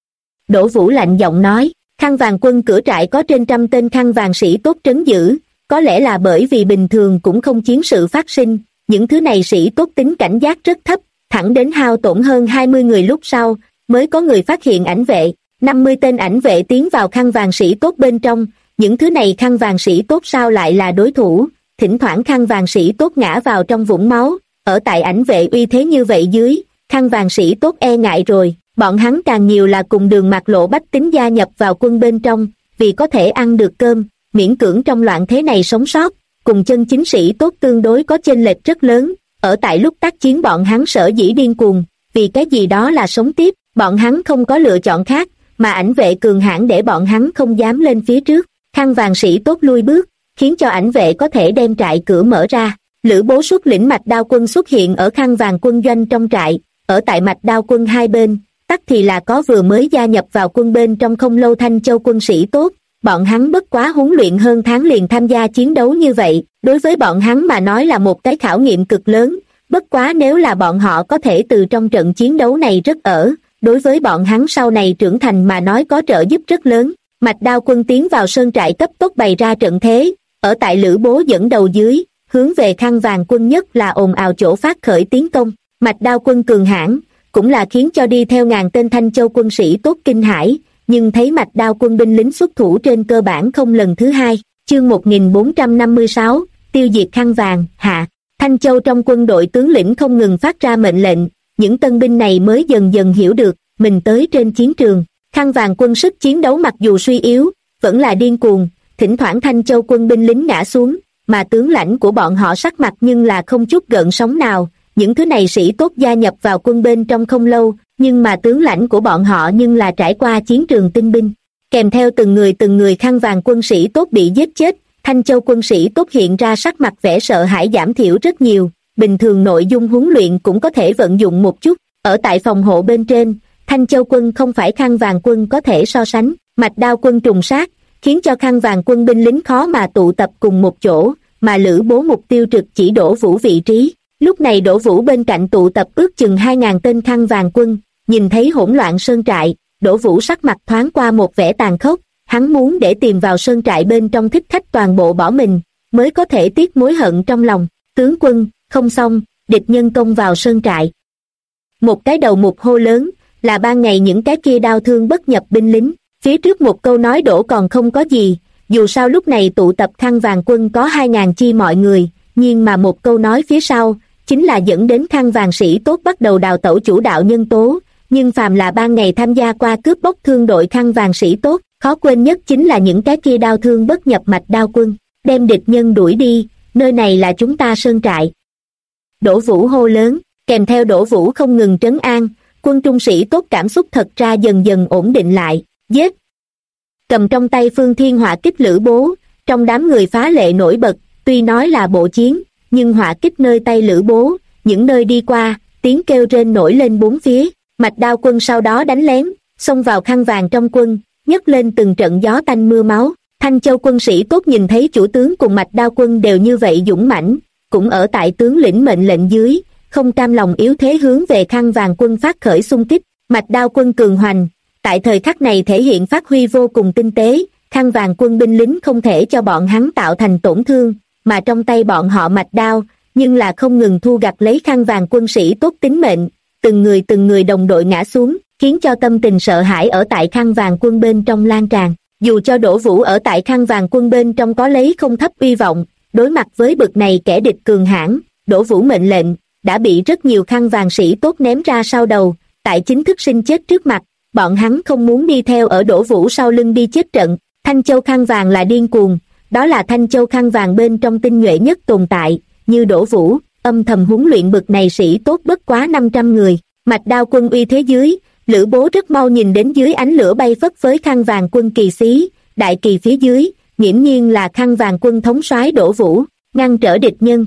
Đỗ Vũ lạnh giọng nói, khăn vàng quân cửa trại có trên 100 tên khăn vàng sĩ tốt trấn giữ, có lẽ là bởi vì bình thường cũng không chiến sự phát sinh, những thứ này sĩ tốt tính cảnh giác rất thấp, thẳng đến hao tổn hơn 20 người lúc sau, mới có người phát hiện ảnh vệ, 50 tên ảnh vệ tiến vào khăn vàng sĩ tốt bên trong, những thứ này khăn vàng sĩ tốt sao lại là đối thủ, thỉnh thoảng khăn vàng sĩ tốt ngã vào trong vũng máu, ở tại ảnh vệ uy thế như vậy dưới, khăn vàng sĩ tốt e ngại rồi, bọn hắn càng nhiều là cùng Đường Mạc Lộ bách tính gia nhập vào quân bên trong, vì có thể ăn được cơm, miễn cưỡng trong loạn thế này sống sót, cùng chân chính sĩ tốt tương đối có chênh lệch rất lớn, ở tại lúc tác chiến bọn hắn sở dĩ điên cuồng, vì cái gì đó là sống tiếp, bọn hắn không có lựa chọn khác, mà ảnh vệ cường hãn để bọn hắn không dám lên phía trước, khăn vàng sĩ tốt lui bước, khiến cho ảnh vệ có thể đem trại cửa mở ra. Lữ Bố xuất lĩnh Mạch Đao quân xuất hiện ở khăn vàng quân doanh trong trại, ở tại Mạch Đao quân hai bên, tắc thì là có vừa mới gia nhập vào quân bên trong không lâu Thanh Châu quân sĩ tốt, bọn hắn bất quá huấn luyện hơn tháng liền tham gia chiến đấu như vậy, đối với bọn hắn mà nói là một cái khảo nghiệm cực lớn, bất quá nếu là bọn họ có thể từ trong trận chiến đấu này rất đối với bọn hắn sau này trưởng thành mà nói có trợ giúp rất lớn. Mạch Đao quân tiến vào sơn trại cấp tốc bày ra trận thế, ở tại Lữ Bố dẫn đầu dưới, hướng về khăn vàng quân nhất là ồn ào chỗ phát khởi tiến công. Mạch Đao quân cường hãn cũng là khiến cho đi theo ngàn tên Thanh Châu quân sĩ tốt kinh hãi, nhưng thấy Mạch Đao quân binh lính xuất thủ trên cơ bản không lần thứ hai. Chương 1456, tiêu diệt khăn vàng, hạ. Thanh Châu trong quân đội tướng lĩnh không ngừng phát ra mệnh lệnh, những tân binh này mới dần dần hiểu được, mình tới trên chiến trường. Khăn vàng quân sức chiến đấu mặc dù suy yếu, vẫn là điên cuồng, thỉnh thoảng Thanh Châu quân binh lính ngã xuống, mà tướng lãnh của bọn họ sắc mặt nhưng là không chút gợn sóng nào. Những thứ này sĩ tốt gia nhập vào quân bên trong không lâu, nhưng mà tướng lãnh của bọn họ nhưng là trải qua chiến trường tinh binh. Kèm theo từng người khăn vàng quân sĩ tốt bị giết chết, Thanh Châu quân sĩ tốt hiện ra sắc mặt vẻ sợ hãi giảm thiểu rất nhiều, bình thường nội dung huấn luyện cũng có thể vận dụng một chút, ở tại phòng hộ bên trên, Thanh Châu quân không phải khăn vàng quân có thể so sánh, Mạch Đao quân trùng sát, khiến cho khăn vàng quân binh lính khó mà tụ tập cùng một chỗ, mà Lữ Bố mục tiêu trực chỉ Đỗ Vũ vị trí. Lúc này Đỗ Vũ bên cạnh tụ tập ước chừng 2.000 tên khăn vàng quân, nhìn thấy hỗn loạn sơn trại, Đỗ Vũ sắc mặt thoáng qua một vẻ tàn khốc, hắn muốn để tìm vào sơn trại bên trong thích khách toàn bộ bỏ mình, mới có thể tiếc mối hận trong lòng. Tướng quân, không xong, địch nhân công vào sơn trại. Một cái đầu mục hô lớn, là ban ngày những cái kia đau thương bất nhập binh lính, phía trước một câu nói đổ còn không có gì, dù sao lúc này tụ tập khăn vàng quân có 2.000 chi mọi người, nhưng mà một câu nói phía sau, chính là dẫn đến khăn vàng sĩ tốt bắt đầu đào tẩu chủ đạo nhân tố, nhưng phàm là ban ngày tham gia qua cướp bóc thương đội khăn vàng sĩ tốt, khó quên nhất chính là những cái kia đau thương bất nhập Mạch Đao quân, đem địch nhân đuổi đi, nơi này là chúng ta sơn trại. Đỗ Vũ hô lớn, kèm theo Đỗ Vũ không ngừng trấn an, quân trung sĩ tốt cảm xúc thật ra dần dần ổn định lại, giết. Cầm trong tay Phương Thiên hỏa kích Lữ Bố, trong đám người phá lệ nổi bật, tuy nói là bộ chiến, nhưng hỏa kích nơi tay Lữ Bố, những nơi đi qua, tiếng kêu rên nổi lên bốn phía. Mạch Đao quân sau đó đánh lén, xông vào khăn vàng trong quân, nhấc lên từng trận gió tanh mưa máu. Thanh Châu quân sĩ tốt nhìn thấy chủ tướng cùng Mạch Đao quân đều như vậy dũng mãnh, cũng ở tại tướng lĩnh mệnh lệnh dưới, không cam lòng yếu thế hướng về khăn vàng quân phát khởi xung kích. Mạch Đao quân cường hoành, tại thời khắc này thể hiện phát huy vô cùng tinh tế, khăn vàng quân binh lính không thể cho bọn hắn tạo thành tổn thương, mà trong tay bọn họ mạch đao, nhưng là không ngừng thu gặt lấy khăn vàng quân sĩ tốt tính mệnh, từng người đồng đội ngã xuống, khiến cho tâm tình sợ hãi ở tại khăn vàng quân bên trong lan tràn. Dù cho Đỗ Vũ ở tại khăn vàng quân bên trong có lấy không thấp uy vọng, đối mặt với bực này kẻ địch cường hãn, Đỗ Vũ mệnh lệnh đã bị rất nhiều khăn vàng sĩ tốt ném ra sau đầu. Tại chính thức sinh chết trước mặt, bọn hắn không muốn đi theo ở Đỗ Vũ sau lưng đi chết trận. Thanh Châu khăn vàng là điên cuồng, đó là Thanh Châu khăn vàng bên trong tinh nhuệ nhất tồn tại, như Đỗ Vũ, âm thầm huấn luyện bực này sĩ tốt bất quá 500 người. Mạch Đao quân uy thế dưới, Lữ Bố rất mau nhìn đến dưới ánh lửa bay phất với khăn vàng quân kỳ xí, đại kỳ phía dưới, nghiễm nhiên là khăn vàng quân thống soái Đỗ Vũ, ngăn trở địch nhân.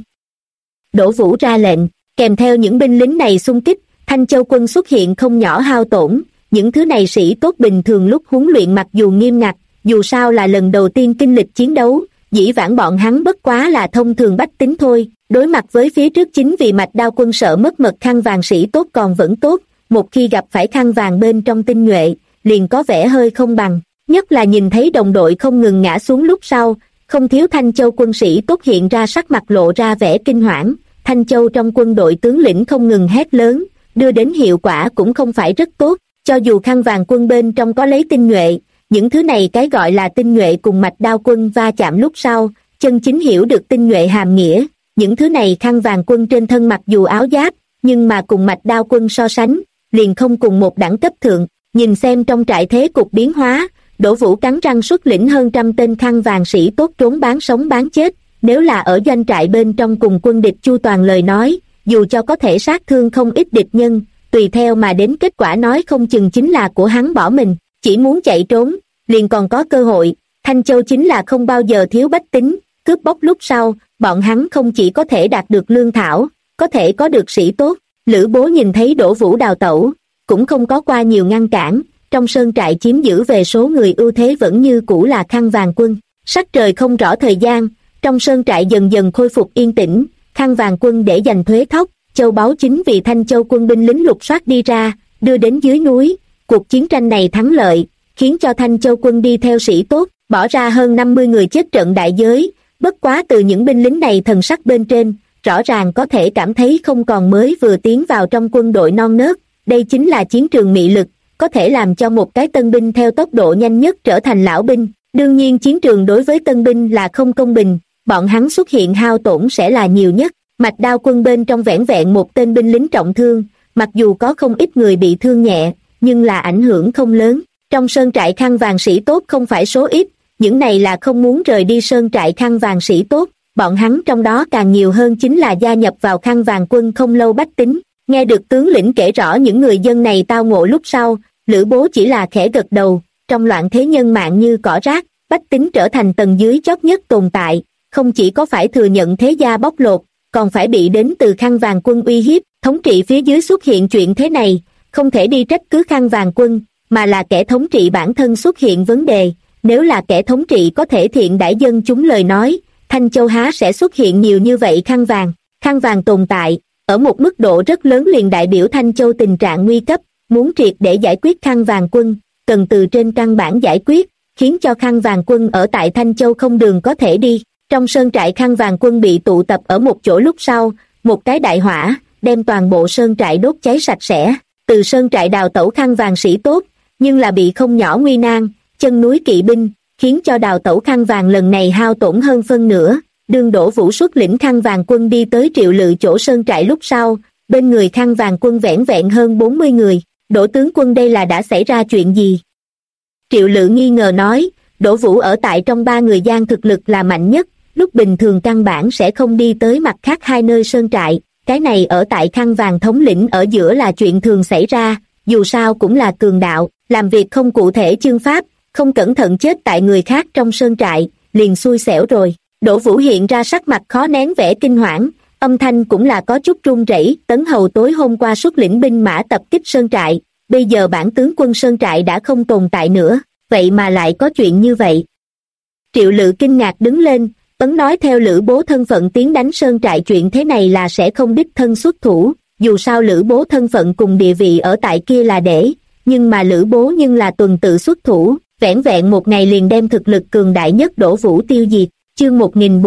Đỗ Vũ ra lệnh, kèm theo những binh lính này xung kích, Thanh Châu quân xuất hiện không nhỏ hao tổn. Những thứ này sĩ tốt bình thường lúc huấn luyện mặc dù nghiêm ngặt, dù sao là lần đầu tiên kinh lịch chiến đấu, dĩ vãng bọn hắn bất quá là thông thường bách tính thôi. Đối mặt với phía trước chính vì Mạch Đao quân sợ mất mật khăn vàng sĩ tốt còn vẫn tốt, một khi gặp phải khăn vàng bên trong tinh nhuệ, liền có vẻ hơi không bằng. Nhất là nhìn thấy đồng đội không ngừng ngã xuống lúc sau, không thiếu Thanh Châu quân sĩ tốt hiện ra sắc mặt lộ ra vẻ kinh hoảng. Thanh Châu trong quân đội tướng lĩnh không ngừng hét lớn, đưa đến hiệu quả cũng không phải rất tốt. Cho dù khăn vàng quân bên trong có lấy tinh nhuệ, những thứ này cái gọi là tinh nhuệ cùng Mạch Đao quân va chạm lúc sau, chân chính hiểu được tinh nhuệ hàm nghĩa. Những thứ này khăn vàng quân trên thân mặc dù áo giáp, nhưng mà cùng Mạch Đao quân so sánh, liền không cùng một đẳng cấp thượng. Nhìn xem trong trại thế cục biến hóa, Đỗ Vũ cắn răng xuất lĩnh hơn trăm tên khăn vàng sĩ tốt trốn bán sống bán chết. Nếu là ở doanh trại bên trong cùng quân địch chu toàn lời nói, dù cho có thể sát thương không ít địch nhân, tùy theo mà đến kết quả nói không chừng chính là của hắn bỏ mình. Chỉ muốn chạy trốn, liền còn có cơ hội. Thanh Châu chính là không bao giờ thiếu bách tính, cướp bóc lúc sau, bọn hắn không chỉ có thể đạt được lương thảo, có thể có được sĩ tốt. Lữ Bố nhìn thấy Đỗ Vũ đào tẩu, cũng không có qua nhiều ngăn cản, trong sơn trại chiếm giữ về số người ưu thế vẫn như cũ là khăn vàng quân. Sắc trời không rõ thời gian, trong sơn trại dần dần khôi phục yên tĩnh, khăn vàng quân để dành thuế thóc, châu báu chính vì Thanh Châu quân binh lính lục soát đi ra, đưa đến dưới núi. Cuộc chiến tranh này thắng lợi, khiến cho Thanh Châu quân đi theo sĩ tốt, bỏ ra hơn 50 người chết trận đại giới. Bất quá từ những binh lính này thần sắc bên trên, rõ ràng có thể cảm thấy không còn mới vừa tiến vào trong quân đội non nớt. Đây chính là chiến trường mị lực, có thể làm cho một cái tân binh theo tốc độ nhanh nhất trở thành lão binh. Đương nhiên chiến trường đối với tân binh là không công bình, bọn hắn xuất hiện hao tổn sẽ là nhiều nhất. Mạch Đao quân bên trong vẻn vẹn một tên binh lính trọng thương, mặc dù có không ít người bị thương nhẹ, nhưng là ảnh hưởng không lớn. Trong sơn trại khăn vàng sĩ tốt không phải số ít, những này là không muốn rời đi sơn trại khăn vàng sĩ tốt, bọn hắn trong đó càng nhiều hơn chính là gia nhập vào khăn vàng quân không lâu bách tính. Nghe được tướng lĩnh kể rõ những người dân này tao ngộ lúc sau, Lữ Bố chỉ là khẽ gật đầu. Trong loạn thế nhân mạng như cỏ rác, bách tính trở thành tầng dưới chót nhất tồn tại, không chỉ có phải thừa nhận thế gia bóc lột, còn phải bị đến từ khăn vàng quân uy hiếp. Thống trị phía dưới xuất hiện chuyện thế này, không thể đi trách cứ khăn vàng quân, mà là kẻ thống trị bản thân xuất hiện vấn đề. Nếu là kẻ thống trị có thể thiện đãi dân chúng lời nói, Thanh Châu há sẽ xuất hiện nhiều như vậy khăn vàng. Khăn vàng tồn tại, ở một mức độ rất lớn liền đại biểu Thanh Châu tình trạng nguy cấp, muốn triệt để giải quyết khăn vàng quân, cần từ trên căn bản giải quyết, khiến cho khăn vàng quân ở tại Thanh Châu không đường có thể đi. Trong sơn trại khăn vàng quân bị tụ tập ở một chỗ lúc sau, một cái đại hỏa, đem toàn bộ sơn trại đốt cháy sạch sẽ. Từ sơn trại đào tẩu khăn vàng sĩ tốt, nhưng là bị không nhỏ nguy nan, chân núi kỵ binh, khiến cho đào tẩu khăn vàng lần này hao tổn hơn phân nửa. Đương Đỗ Vũ xuất lĩnh khăn vàng quân đi tới Triệu Lự chỗ sơn trại lúc sau, bên người khăn vàng quân vẻn vẹn hơn 40 người. Đỗ tướng quân, đây là đã xảy ra chuyện gì? Triệu Lự nghi ngờ nói. Đỗ Vũ ở tại trong ba người gian thực lực là mạnh nhất, lúc bình thường căn bản sẽ không đi tới mặt khác hai nơi sơn trại. Cái này ở tại khăn vàng thống lĩnh ở giữa là chuyện thường xảy ra, dù sao cũng là cường đạo, làm việc không cụ thể chương pháp, không cẩn thận chết tại người khác trong sơn trại, liền xui xẻo rồi. Đỗ Vũ hiện ra sắc mặt khó nén vẻ kinh hoảng, âm thanh cũng là có chút run rẩy. Tấn hầu tối hôm qua xuất lĩnh binh mã tập kích sơn trại, bây giờ bản tướng quân sơn trại đã không tồn tại nữa, vậy mà lại có chuyện như vậy. Triệu Lự kinh ngạc đứng lên. Tấn nói theo Lữ Bố thân phận tiến đánh sơn trại, chuyện thế này là sẽ không đích thân xuất thủ, dù sao Lữ Bố thân phận cùng địa vị ở tại kia là để, nhưng mà Lữ Bố nhưng là tuần tự xuất thủ, vẻn vẹn một ngày liền đem thực lực cường đại nhất Đỗ Vũ tiêu diệt. Chương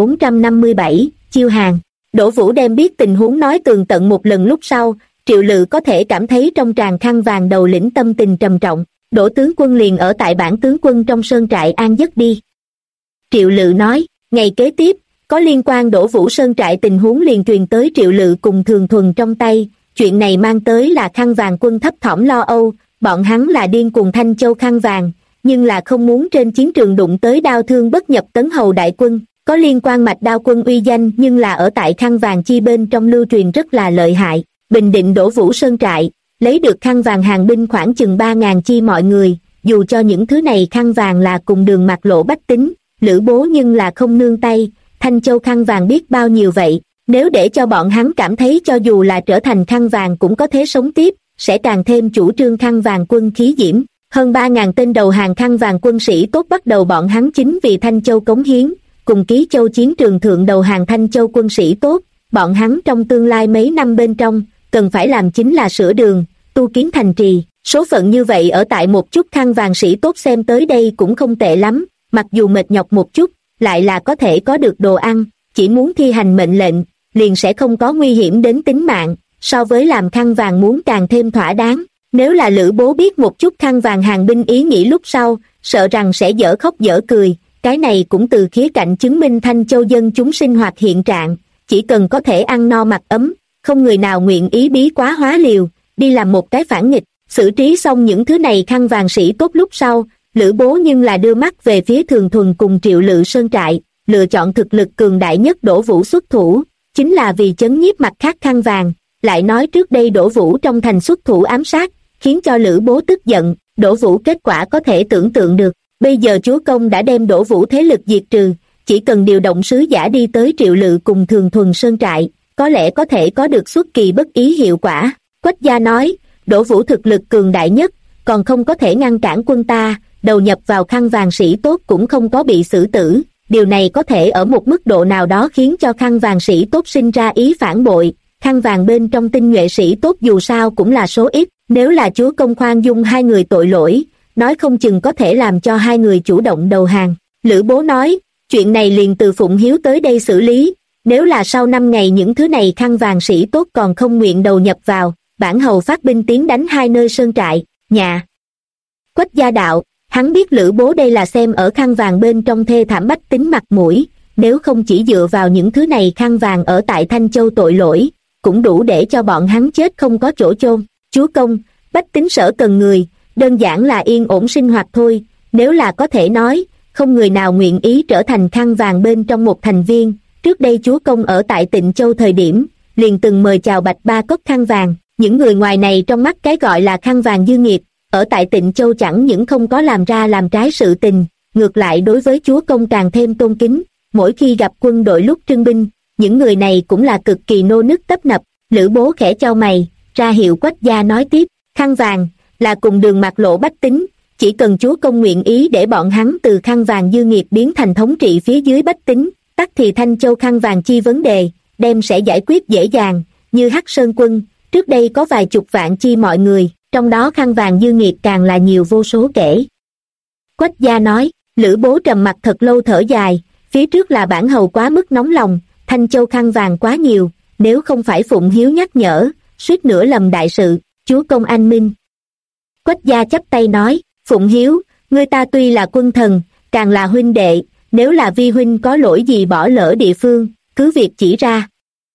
1457, chiêu hàng. Đỗ Vũ đem biết tình huống nói tường tận một lần lúc sau, Triệu Lự có thể cảm thấy trong tràng khăn vàng đầu lĩnh tâm tình trầm trọng. Đỗ tướng quân liền ở tại bản tướng quân trong sơn trại an giấc đi. Triệu Lự nói. Ngày kế tiếp, có liên quan Đỗ Vũ sơn trại tình huống liền truyền tới Triệu Lự cùng Thường Thuần trong tay. Chuyện này mang tới là khăn vàng quân thấp thỏm lo âu, bọn hắn là điên cùng Thanh Châu khăn vàng, nhưng là không muốn trên chiến trường đụng tới đao thương bất nhập Tấn hầu đại quân. Có liên quan Mạch Đao quân uy danh, nhưng là ở tại khăn vàng chi bên trong lưu truyền rất là lợi hại. Bình định Đỗ Vũ sơn trại, lấy được khăn vàng hàng binh khoảng chừng 3.000 chi mọi người, dù cho những thứ này khăn vàng là cùng đường mạc lộ bách tính, Lữ Bố nhưng là không nương tay. Thanh Châu khăn vàng biết bao nhiêu vậy, nếu để cho bọn hắn cảm thấy cho dù là trở thành khăn vàng cũng có thể sống tiếp, sẽ càng thêm chủ trương khăn vàng quân khí diễm. Hơn 3.000 tên đầu hàng khăn vàng quân sĩ tốt bắt đầu bọn hắn chính vì Thanh Châu cống hiến, cùng Ký Châu chiến trường thượng đầu hàng Thanh Châu quân sĩ tốt, bọn hắn trong tương lai mấy năm bên trong, cần phải làm chính là sửa đường, tu kiến thành trì. Số phận như vậy ở tại một chút khăn vàng sĩ tốt xem tới đây cũng không tệ lắm, mặc dù mệt nhọc một chút, lại là có thể có được đồ ăn, chỉ muốn thi hành mệnh lệnh, liền sẽ không có nguy hiểm đến tính mạng, so với làm khăn vàng muốn càng thêm thỏa đáng. Nếu là Lữ Bố biết một chút khăn vàng hàng binh ý nghĩ lúc sau, sợ rằng sẽ dở khóc dở cười. Cái này cũng từ khía cạnh chứng minh Thanh Châu dân chúng sinh hoạt hiện trạng, chỉ cần có thể ăn no mặc ấm, không người nào nguyện ý bí quá hóa liều, đi làm một cái phản nghịch. Xử trí xong những thứ này khăn vàng sĩ tốt lúc sau, Lữ Bố nhưng là đưa mắt về phía Thường Thuần cùng Triệu Lự sơn trại, lựa chọn thực lực cường đại nhất Đỗ Vũ xuất thủ, chính là vì chấn nhiếp mặt khác khăn vàng. Lại nói trước đây Đỗ Vũ trong thành xuất thủ ám sát, khiến cho Lữ Bố tức giận, Đỗ Vũ kết quả có thể tưởng tượng được. Bây giờ chúa công đã đem Đỗ Vũ thế lực diệt trừ, chỉ cần điều động sứ giả đi tới Triệu Lự cùng Thường Thuần sơn trại, có lẽ có thể có được xuất kỳ bất ý hiệu quả. Quách gia nói, Đỗ Vũ thực lực cường đại nhất, còn không có thể ngăn cản quân ta, đầu nhập vào khăn vàng sĩ tốt cũng không có bị xử tử. Điều này có thể ở một mức độ nào đó khiến cho khăn vàng sĩ tốt sinh ra ý phản bội. Khăn vàng bên trong tinh nhuệ sĩ tốt dù sao cũng là số ít, nếu là chúa công khoan dung hai người tội lỗi, nói không chừng có thể làm cho hai người chủ động đầu hàng. Lữ Bố nói, chuyện này liền từ Phụng Hiếu tới đây xử lý, nếu là sau 5 ngày những thứ này khăn vàng sĩ tốt còn không nguyện đầu nhập vào, bản hầu phát binh tiến đánh hai nơi sơn trại, nhà. Quách gia đạo, hắn biết Lữ Bố đây là xem ở khăn vàng bên trong thê thảm bách tính mặt mũi, nếu không chỉ dựa vào những thứ này khăn vàng ở tại Thanh Châu tội lỗi, cũng đủ để cho bọn hắn chết không có chỗ chôn. Chúa công, bách tính sở cần người, đơn giản là yên ổn sinh hoạt thôi, nếu là có thể nói, không người nào nguyện ý trở thành khăn vàng bên trong một thành viên. Trước đây chúa công ở tại Tịnh Châu thời điểm, liền từng mời chào Bạch Ba cốc khăn vàng, những người ngoài này trong mắt cái gọi là khăn vàng dư nghiệp, ở tại Tịnh Châu chẳng những không có làm ra làm trái sự tình, ngược lại đối với chúa công càng thêm tôn kính. Mỗi khi gặp quân đội lúc trưng binh, những người này cũng là cực kỳ nô nức tấp nập. Lữ Bố khẽ chau mày, ra hiệu Quách gia nói tiếp, khăn vàng là cùng đường mạc lộ bách tính, chỉ cần chúa công nguyện ý để bọn hắn từ khăn vàng dư nghiệp biến thành thống trị phía dưới bách tính, tắc thì Thanh Châu khăn vàng chi vấn đề đem sẽ giải quyết dễ dàng. Như Hắc Sơn quân trước đây có vài chục vạn chi mọi người, trong đó khăn vàng dư nghiệp càng là nhiều vô số kể. Quách gia nói. Lữ Bố trầm mặt thật lâu thở dài, phía trước là bản hầu quá mức nóng lòng, Thanh Châu khăn vàng quá nhiều, nếu không phải Phụng Hiếu nhắc nhở, suýt nữa lầm đại sự. Chúa công anh minh. Quách gia chắp tay nói, Phụng Hiếu, ngươi ta tuy là quân thần, càng là huynh đệ, nếu là vi huynh có lỗi gì bỏ lỡ địa phương, cứ việc chỉ ra.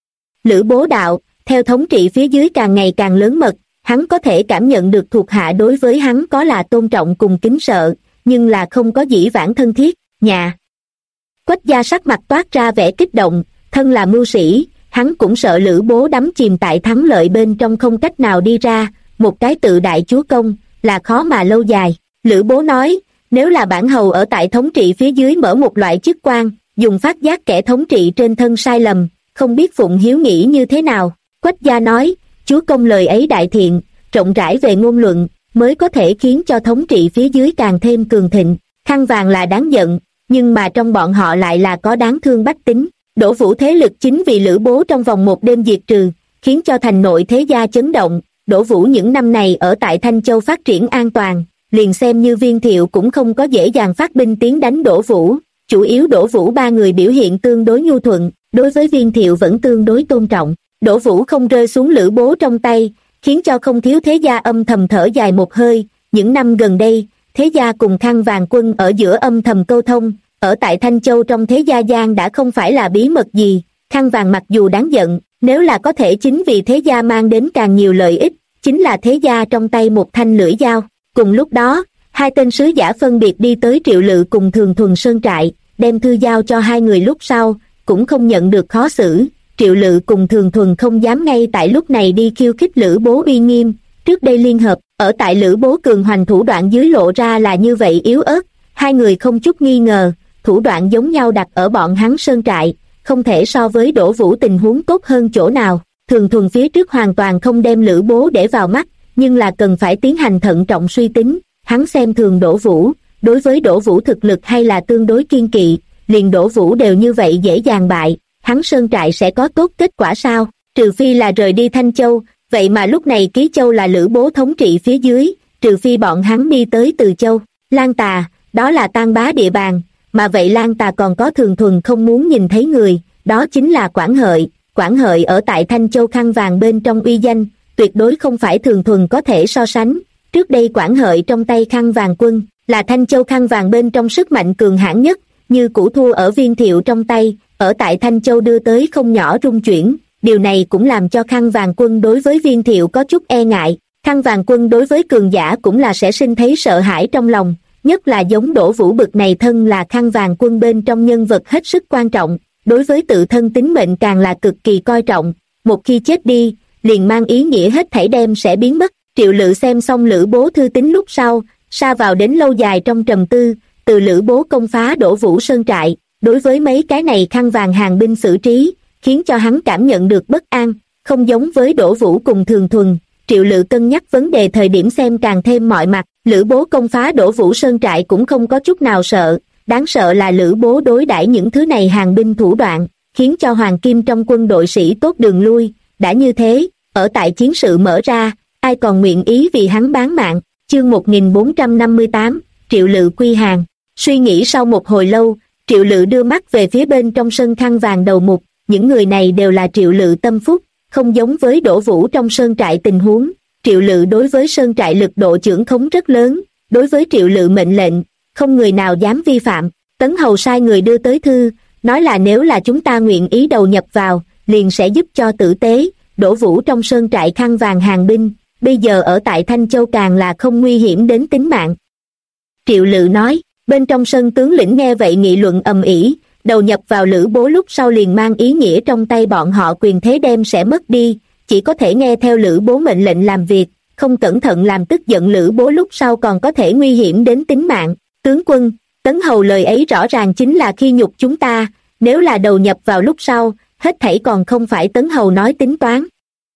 Lữ Bố đạo, theo thống trị phía dưới càng ngày càng lớn mật, hắn có thể cảm nhận được thuộc hạ đối với hắn có là tôn trọng cùng kính sợ, nhưng là không có dĩ vãng thân thiết. Nhà. Quách gia sắc mặt toát ra vẻ kích động, thân là mưu sĩ, hắn cũng sợ Lữ Bố đắm chìm tại thắng lợi bên trong không cách nào đi ra, một cái tự đại chúa công là khó mà lâu dài. Lữ Bố nói, nếu là bản hầu ở tại thống trị phía dưới mở một loại chức quan, dùng phát giác kẻ thống trị trên thân sai lầm, không biết Phụng Hiếu nghĩ như thế nào. Quách gia nói, chúa công lời ấy đại thiện, rộng rãi về ngôn luận, mới có thể khiến cho thống trị phía dưới càng thêm cường thịnh. Khăn vàng là đáng giận, nhưng mà trong bọn họ lại là có đáng thương bách tính. Đỗ Vũ thế lực chính vì Lữ Bố trong vòng một đêm diệt trừ, khiến cho thành nội thế gia chấn động. Đỗ Vũ những năm này ở tại Thanh Châu phát triển an toàn, liền xem như Viên Thiệu cũng không có dễ dàng phát binh tiến đánh Đỗ Vũ. Chủ yếu Đỗ Vũ ba người biểu hiện tương đối nhu thuận, đối với Viên Thiệu vẫn tương đối tôn trọng. Đỗ Vũ không rơi xuống Lữ Bố trong tay, khiến cho không thiếu thế gia âm thầm thở dài một hơi. Những năm gần đây, thế gia cùng Khăn Vàng Quân ở giữa âm thầm câu thông, ở tại Thanh Châu trong thế gia gian đã không phải là bí mật gì. Khăn Vàng mặc dù đáng giận, nếu là có thể chính vì thế gia mang đến càng nhiều lợi ích, chính là thế gia trong tay một thanh lưỡi dao. Cùng lúc đó, hai tên sứ giả phân biệt đi tới Triệu Lự cùng Thường Thuần Sơn trại, đem thư giao cho hai người lúc sau, cũng không nhận được khó xử. Triệu Lự cùng Thường Thuần không dám ngay tại lúc này đi khiêu khích Lữ Bố uy nghiêm, trước đây liên hợp, ở tại Lữ Bố cường hoành thủ đoạn dưới lộ ra là như vậy yếu ớt, hai người không chút nghi ngờ, thủ đoạn giống nhau đặt ở bọn hắn sơn trại, không thể so với Đỗ Vũ tình huống tốt hơn chỗ nào. Thường Thuần phía trước hoàn toàn không đem Lữ Bố để vào mắt, nhưng là cần phải tiến hành thận trọng suy tính, hắn xem thường Đỗ Vũ, đối với Đỗ Vũ thực lực hay là tương đối kiên kỵ, liền Đỗ Vũ đều như vậy dễ dàng bại, hắn sơn trại sẽ có tốt kết quả sao? Trừ phi là rời đi Thanh Châu, vậy mà lúc này Ký Châu là Lữ Bố thống trị phía dưới, trừ phi bọn hắn đi tới Từ Châu, Lan Tà, đó là Tan Bá địa bàn, mà vậy Lan Tà còn có Thường Thuần không muốn nhìn thấy người, đó chính là Quản Hợi. Quản Hợi ở tại Thanh Châu Khăn Vàng bên trong uy danh, tuyệt đối không phải Thường Thuần có thể so sánh. Trước đây Quản Hợi trong tay Khăn Vàng Quân, là Thanh Châu Khăn Vàng bên trong sức mạnh cường hãn nhất, như cũ thua ở Viên Thiệu trong tay, ở tại Thanh Châu đưa tới không nhỏ rung chuyển. Điều này cũng làm cho Khăn Vàng Quân đối với Viên Thiệu có chút e ngại. Khăn Vàng Quân đối với cường giả cũng là sẽ sinh thấy sợ hãi trong lòng, nhất là giống Đỗ Vũ bực này thân là Khăn Vàng Quân bên trong nhân vật hết sức quan trọng, đối với tự thân tính mệnh càng là cực kỳ coi trọng, một khi chết đi, liền mang ý nghĩa hết thảy đem sẽ biến mất. Triệu Lự xem xong Lữ Bố thư tín lúc sau, sa vào đến lâu dài trong trầm tư, từ Lữ Bố công phá Đỗ Vũ sơn trại, đối với mấy cái này Khăn Vàng hàng binh xử trí, khiến cho hắn cảm nhận được bất an, không giống với Đỗ Vũ cùng Thường Thuần. Triệu Lự cân nhắc vấn đề thời điểm xem càng thêm mọi mặt, Lữ Bố công phá Đỗ Vũ sơn trại cũng không có chút nào sợ, đáng sợ là Lữ Bố đối đãi những thứ này hàng binh thủ đoạn, khiến cho Hoàng Kim trong quân đội sĩ tốt đường lui. Đã như thế, ở tại chiến sự mở ra, ai còn nguyện ý vì hắn bán mạng. Chương 1458, Triệu Lự quy hàng. Suy nghĩ sau một hồi lâu, Triệu Lự đưa mắt về phía bên trong sân Khăn Vàng đầu mục, những người này đều là Triệu Lự tâm phúc, không giống với Đỗ Vũ trong sơn trại tình huống. Triệu Lự đối với sơn trại lực độ chưởng khống rất lớn, đối với Triệu Lự mệnh lệnh, không người nào dám vi phạm. Tấn Hầu sai người đưa tới thư, nói là nếu là chúng ta nguyện ý đầu nhập vào, liền sẽ giúp cho tử tế. Đỗ Vũ trong sơn trại Khăn Vàng hàng binh, bây giờ ở tại Thanh Châu càng là không nguy hiểm đến tính mạng. Triệu Lự nói, bên trong sân tướng lĩnh nghe vậy nghị luận ầm ĩ, đầu nhập vào Lữ Bố lúc sau liền mang ý nghĩa trong tay bọn họ quyền thế đem sẽ mất đi, chỉ có thể nghe theo Lữ Bố mệnh lệnh làm việc, không cẩn thận làm tức giận Lữ Bố lúc sau còn có thể nguy hiểm đến tính mạng. Tướng quân, Tấn Hầu lời ấy rõ ràng chính là khi nhục chúng ta, nếu là đầu nhập vào lúc sau, hết thảy còn không phải Tấn Hầu nói tính toán.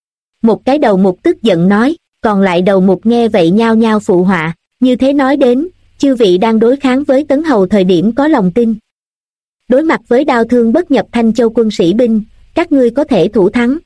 Một cái đầu mục tức giận nói, còn lại đầu mục nghe vậy nhao nhao phụ họa, như thế nói đến, chư vị đang đối kháng với Tấn Hầu thời điểm có lòng tin. Đối mặt với đao thương bất nhập Thanh Châu quân sĩ binh, các ngươi có thể thủ thắng.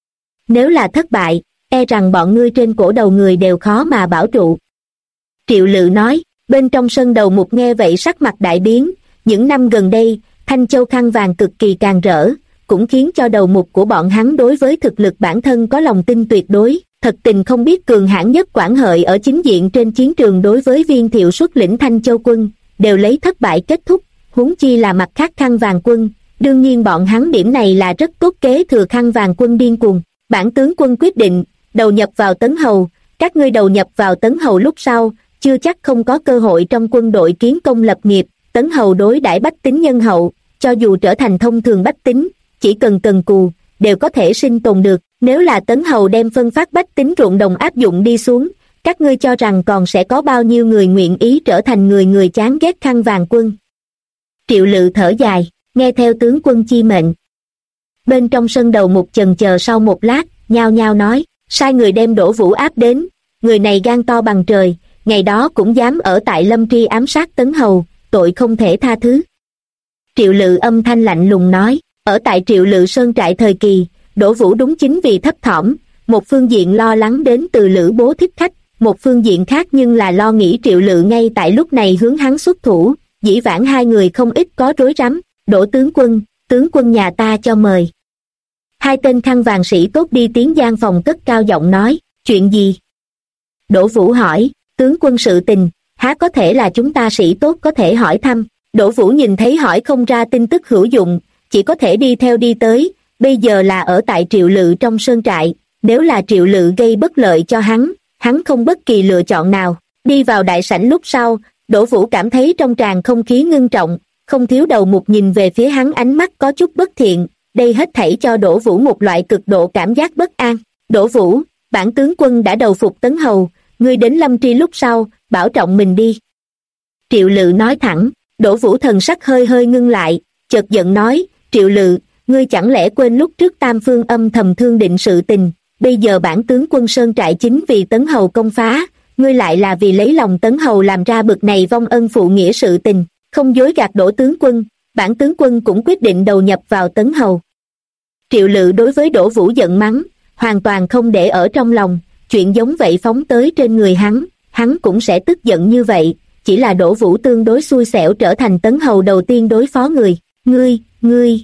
Nếu là thất bại, e rằng bọn ngươi trên cổ đầu người đều khó mà bảo trụ. Triệu Lự nói, bên trong sân đầu mục nghe vậy sắc mặt đại biến, những năm gần đây, Thanh Châu Khăn Vàng cực kỳ càng rỡ, cũng khiến cho đầu mục của bọn hắn đối với thực lực bản thân có lòng tin tuyệt đối. Thật tình không biết cường hãn nhất Quản Hợi ở chính diện trên chiến trường đối với Viên Thiệu xuất lĩnh Thanh Châu quân, đều lấy thất bại kết thúc, huống chi là mặt khác Khăn Vàng quân. Đương nhiên bọn hắn điểm này là rất tốt kế thừa Khăn Vàng quân điên cuồng. Bản tướng quân quyết định, đầu nhập vào Tấn Hầu, các ngươi đầu nhập vào Tấn Hầu lúc sau, chưa chắc không có cơ hội trong quân đội kiến công lập nghiệp. Tấn Hầu đối đãi bách tính nhân hậu, cho dù trở thành thông thường bách tính, chỉ cần cần cù, đều có thể sinh tồn được. Nếu là Tấn Hầu đem phân phát bách tính ruộng đồng áp dụng đi xuống, các ngươi cho rằng còn sẽ có bao nhiêu người nguyện ý trở thành người chán ghét Khăn Vàng quân. Triệu Lự thở dài, nghe theo tướng quân chi mệnh. Bên trong sân đầu mục chần chờ sau một lát, nhao nhao nói, sai người đem Đỗ Vũ áp đến, người này gan to bằng trời, ngày đó cũng dám ở tại Lâm Tri ám sát Tấn Hầu, tội không thể tha thứ. Triệu Lự âm thanh lạnh lùng nói, ở tại Triệu Lự sơn trại thời kỳ, Đỗ Vũ đúng chính vì thấp thỏm, một phương diện lo lắng đến từ Lữ Bố thích khách, một phương diện khác nhưng là lo nghĩ Triệu Lự ngay tại lúc này hướng hắn xuất thủ, dĩ vãng hai người không ít có rối rắm. Đỗ tướng quân nhà ta cho mời. Hai tên khăn vàng sĩ tốt đi tiến gian phòng cất cao giọng nói, chuyện gì? Đỗ Vũ hỏi, tướng quân sự tình, há có thể là chúng ta sĩ tốt có thể hỏi thăm. Đỗ Vũ nhìn thấy hỏi không ra tin tức hữu dụng, chỉ có thể đi theo đi tới, bây giờ là ở tại Triệu Lự trong sơn trại, nếu là Triệu Lự gây bất lợi cho hắn không bất kỳ lựa chọn nào. Đi vào đại sảnh lúc sau, Đỗ Vũ cảm thấy trong tràn không khí ngưng trọng, không thiếu đầu mục nhìn về phía hắn ánh mắt có chút bất thiện, đây hết thảy cho Đỗ Vũ một loại cực độ cảm giác bất an. Đỗ Vũ, bản tướng quân đã đầu phục Tấn Hầu, ngươi đến Lâm Tri lúc sau, bảo trọng mình đi. Triệu Lự nói thẳng. Đỗ Vũ thần sắc hơi hơi ngưng lại, chợt giận nói, Triệu Lự, ngươi chẳng lẽ quên lúc trước Tam Phương âm thầm thương định sự tình, bây giờ bản tướng quân sơn trại chính vì Tấn Hầu công phá, ngươi lại là vì lấy lòng Tấn Hầu làm ra bực này vong ân phụ nghĩa sự tình, không dối gạt Đỗ tướng quân, bản tướng quân cũng quyết định đầu nhập vào Tấn Hầu. Triệu Lự đối với Đỗ Vũ giận mắng, hoàn toàn không để ở trong lòng, chuyện giống vậy phóng tới trên người hắn cũng sẽ tức giận như vậy, chỉ là Đỗ Vũ tương đối xui xẻo trở thành Tấn Hầu đầu tiên đối phó người. Ngươi.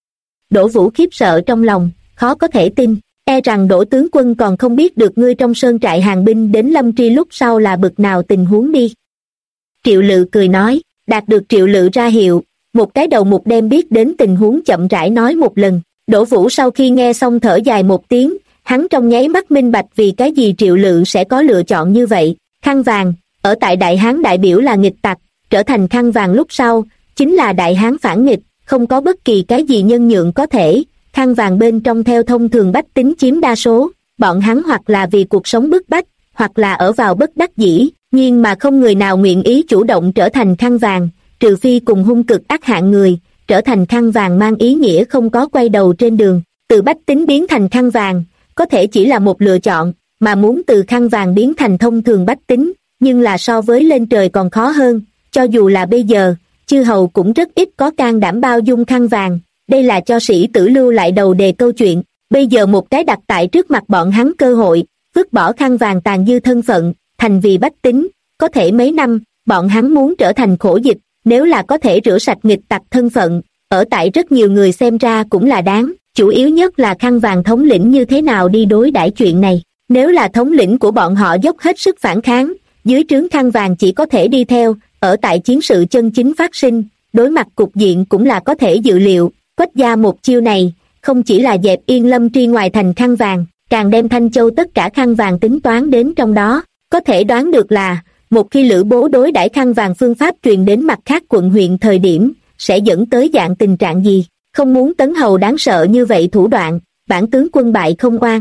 Đỗ Vũ khiếp sợ trong lòng, khó có thể tin, e rằng Đỗ tướng quân còn không biết được ngươi trong sơn trại hàng binh đến Lâm Tri lúc sau là bực nào tình huống đi. Triệu Lự cười nói, đạt được Triệu Lự ra hiệu, một cái đầu mục đem biết đến tình huống chậm rãi nói một lần. Đỗ Vũ sau khi nghe xong thở dài một tiếng, hắn trong nháy mắt minh bạch vì cái gì Triệu Lự sẽ có lựa chọn như vậy. Khăn vàng, ở tại Đại Hán đại biểu là nghịch tặc, trở thành khăn vàng lúc sau, chính là Đại Hán phản nghịch, không có bất kỳ cái gì nhân nhượng có thể. Khăn vàng bên trong theo thông thường bách tính chiếm đa số, bọn hắn hoặc là vì cuộc sống bức bách, hoặc là ở vào bất đắc dĩ, nhưng mà không người nào nguyện ý chủ động trở thành khăn vàng, trừ phi cùng hung cực ác hạng người. Trở thành khăn vàng mang ý nghĩa không có quay đầu trên đường, từ bách tính biến thành khăn vàng, có thể chỉ là một lựa chọn, mà muốn từ khăn vàng biến thành thông thường bách tính, nhưng là so với lên trời còn khó hơn, cho dù là bây giờ, chư hầu cũng rất ít có can đảm bao dung khăn vàng, đây là cho sĩ tử lưu lại đầu đề câu chuyện, bây giờ một cái đặt tại trước mặt bọn hắn cơ hội, vứt bỏ khăn vàng tàn dư thân phận, thành vì bách tính, có thể mấy năm, bọn hắn muốn trở thành khổ dịch, nếu là có thể rửa sạch nghịch tặc thân phận, ở tại rất nhiều người xem ra cũng là đáng, chủ yếu nhất là khăn vàng thống lĩnh như thế nào đi đối đãi chuyện này, nếu là thống lĩnh của bọn họ dốc hết sức phản kháng, dưới trướng khăn vàng chỉ có thể đi theo, ở tại chiến sự chân chính phát sinh, đối mặt cục diện cũng là có thể dự liệu, Quách gia một chiêu này, không chỉ là dẹp yên Lâm Tri ngoài thành khăn vàng, càng đem Thanh Châu tất cả khăn vàng tính toán đến trong đó, có thể đoán được là, một khi Lữ Bố đối đãi khăn vàng phương pháp truyền đến mặt khác quận huyện thời điểm, sẽ dẫn tới dạng tình trạng gì, không muốn Tấn Hầu đáng sợ như vậy thủ đoạn, bản tướng quân bại không oan.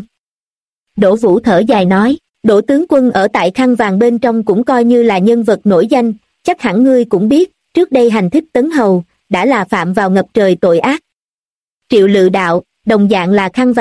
Đỗ Vũ thở dài nói, Đỗ tướng quân ở tại khăn vàng bên trong cũng coi như là nhân vật nổi danh, chắc hẳn ngươi cũng biết, trước đây hành thích Tấn Hầu, đã là phạm vào ngập trời tội ác. Triệu Lự đạo, đồng dạng là khăn vàng.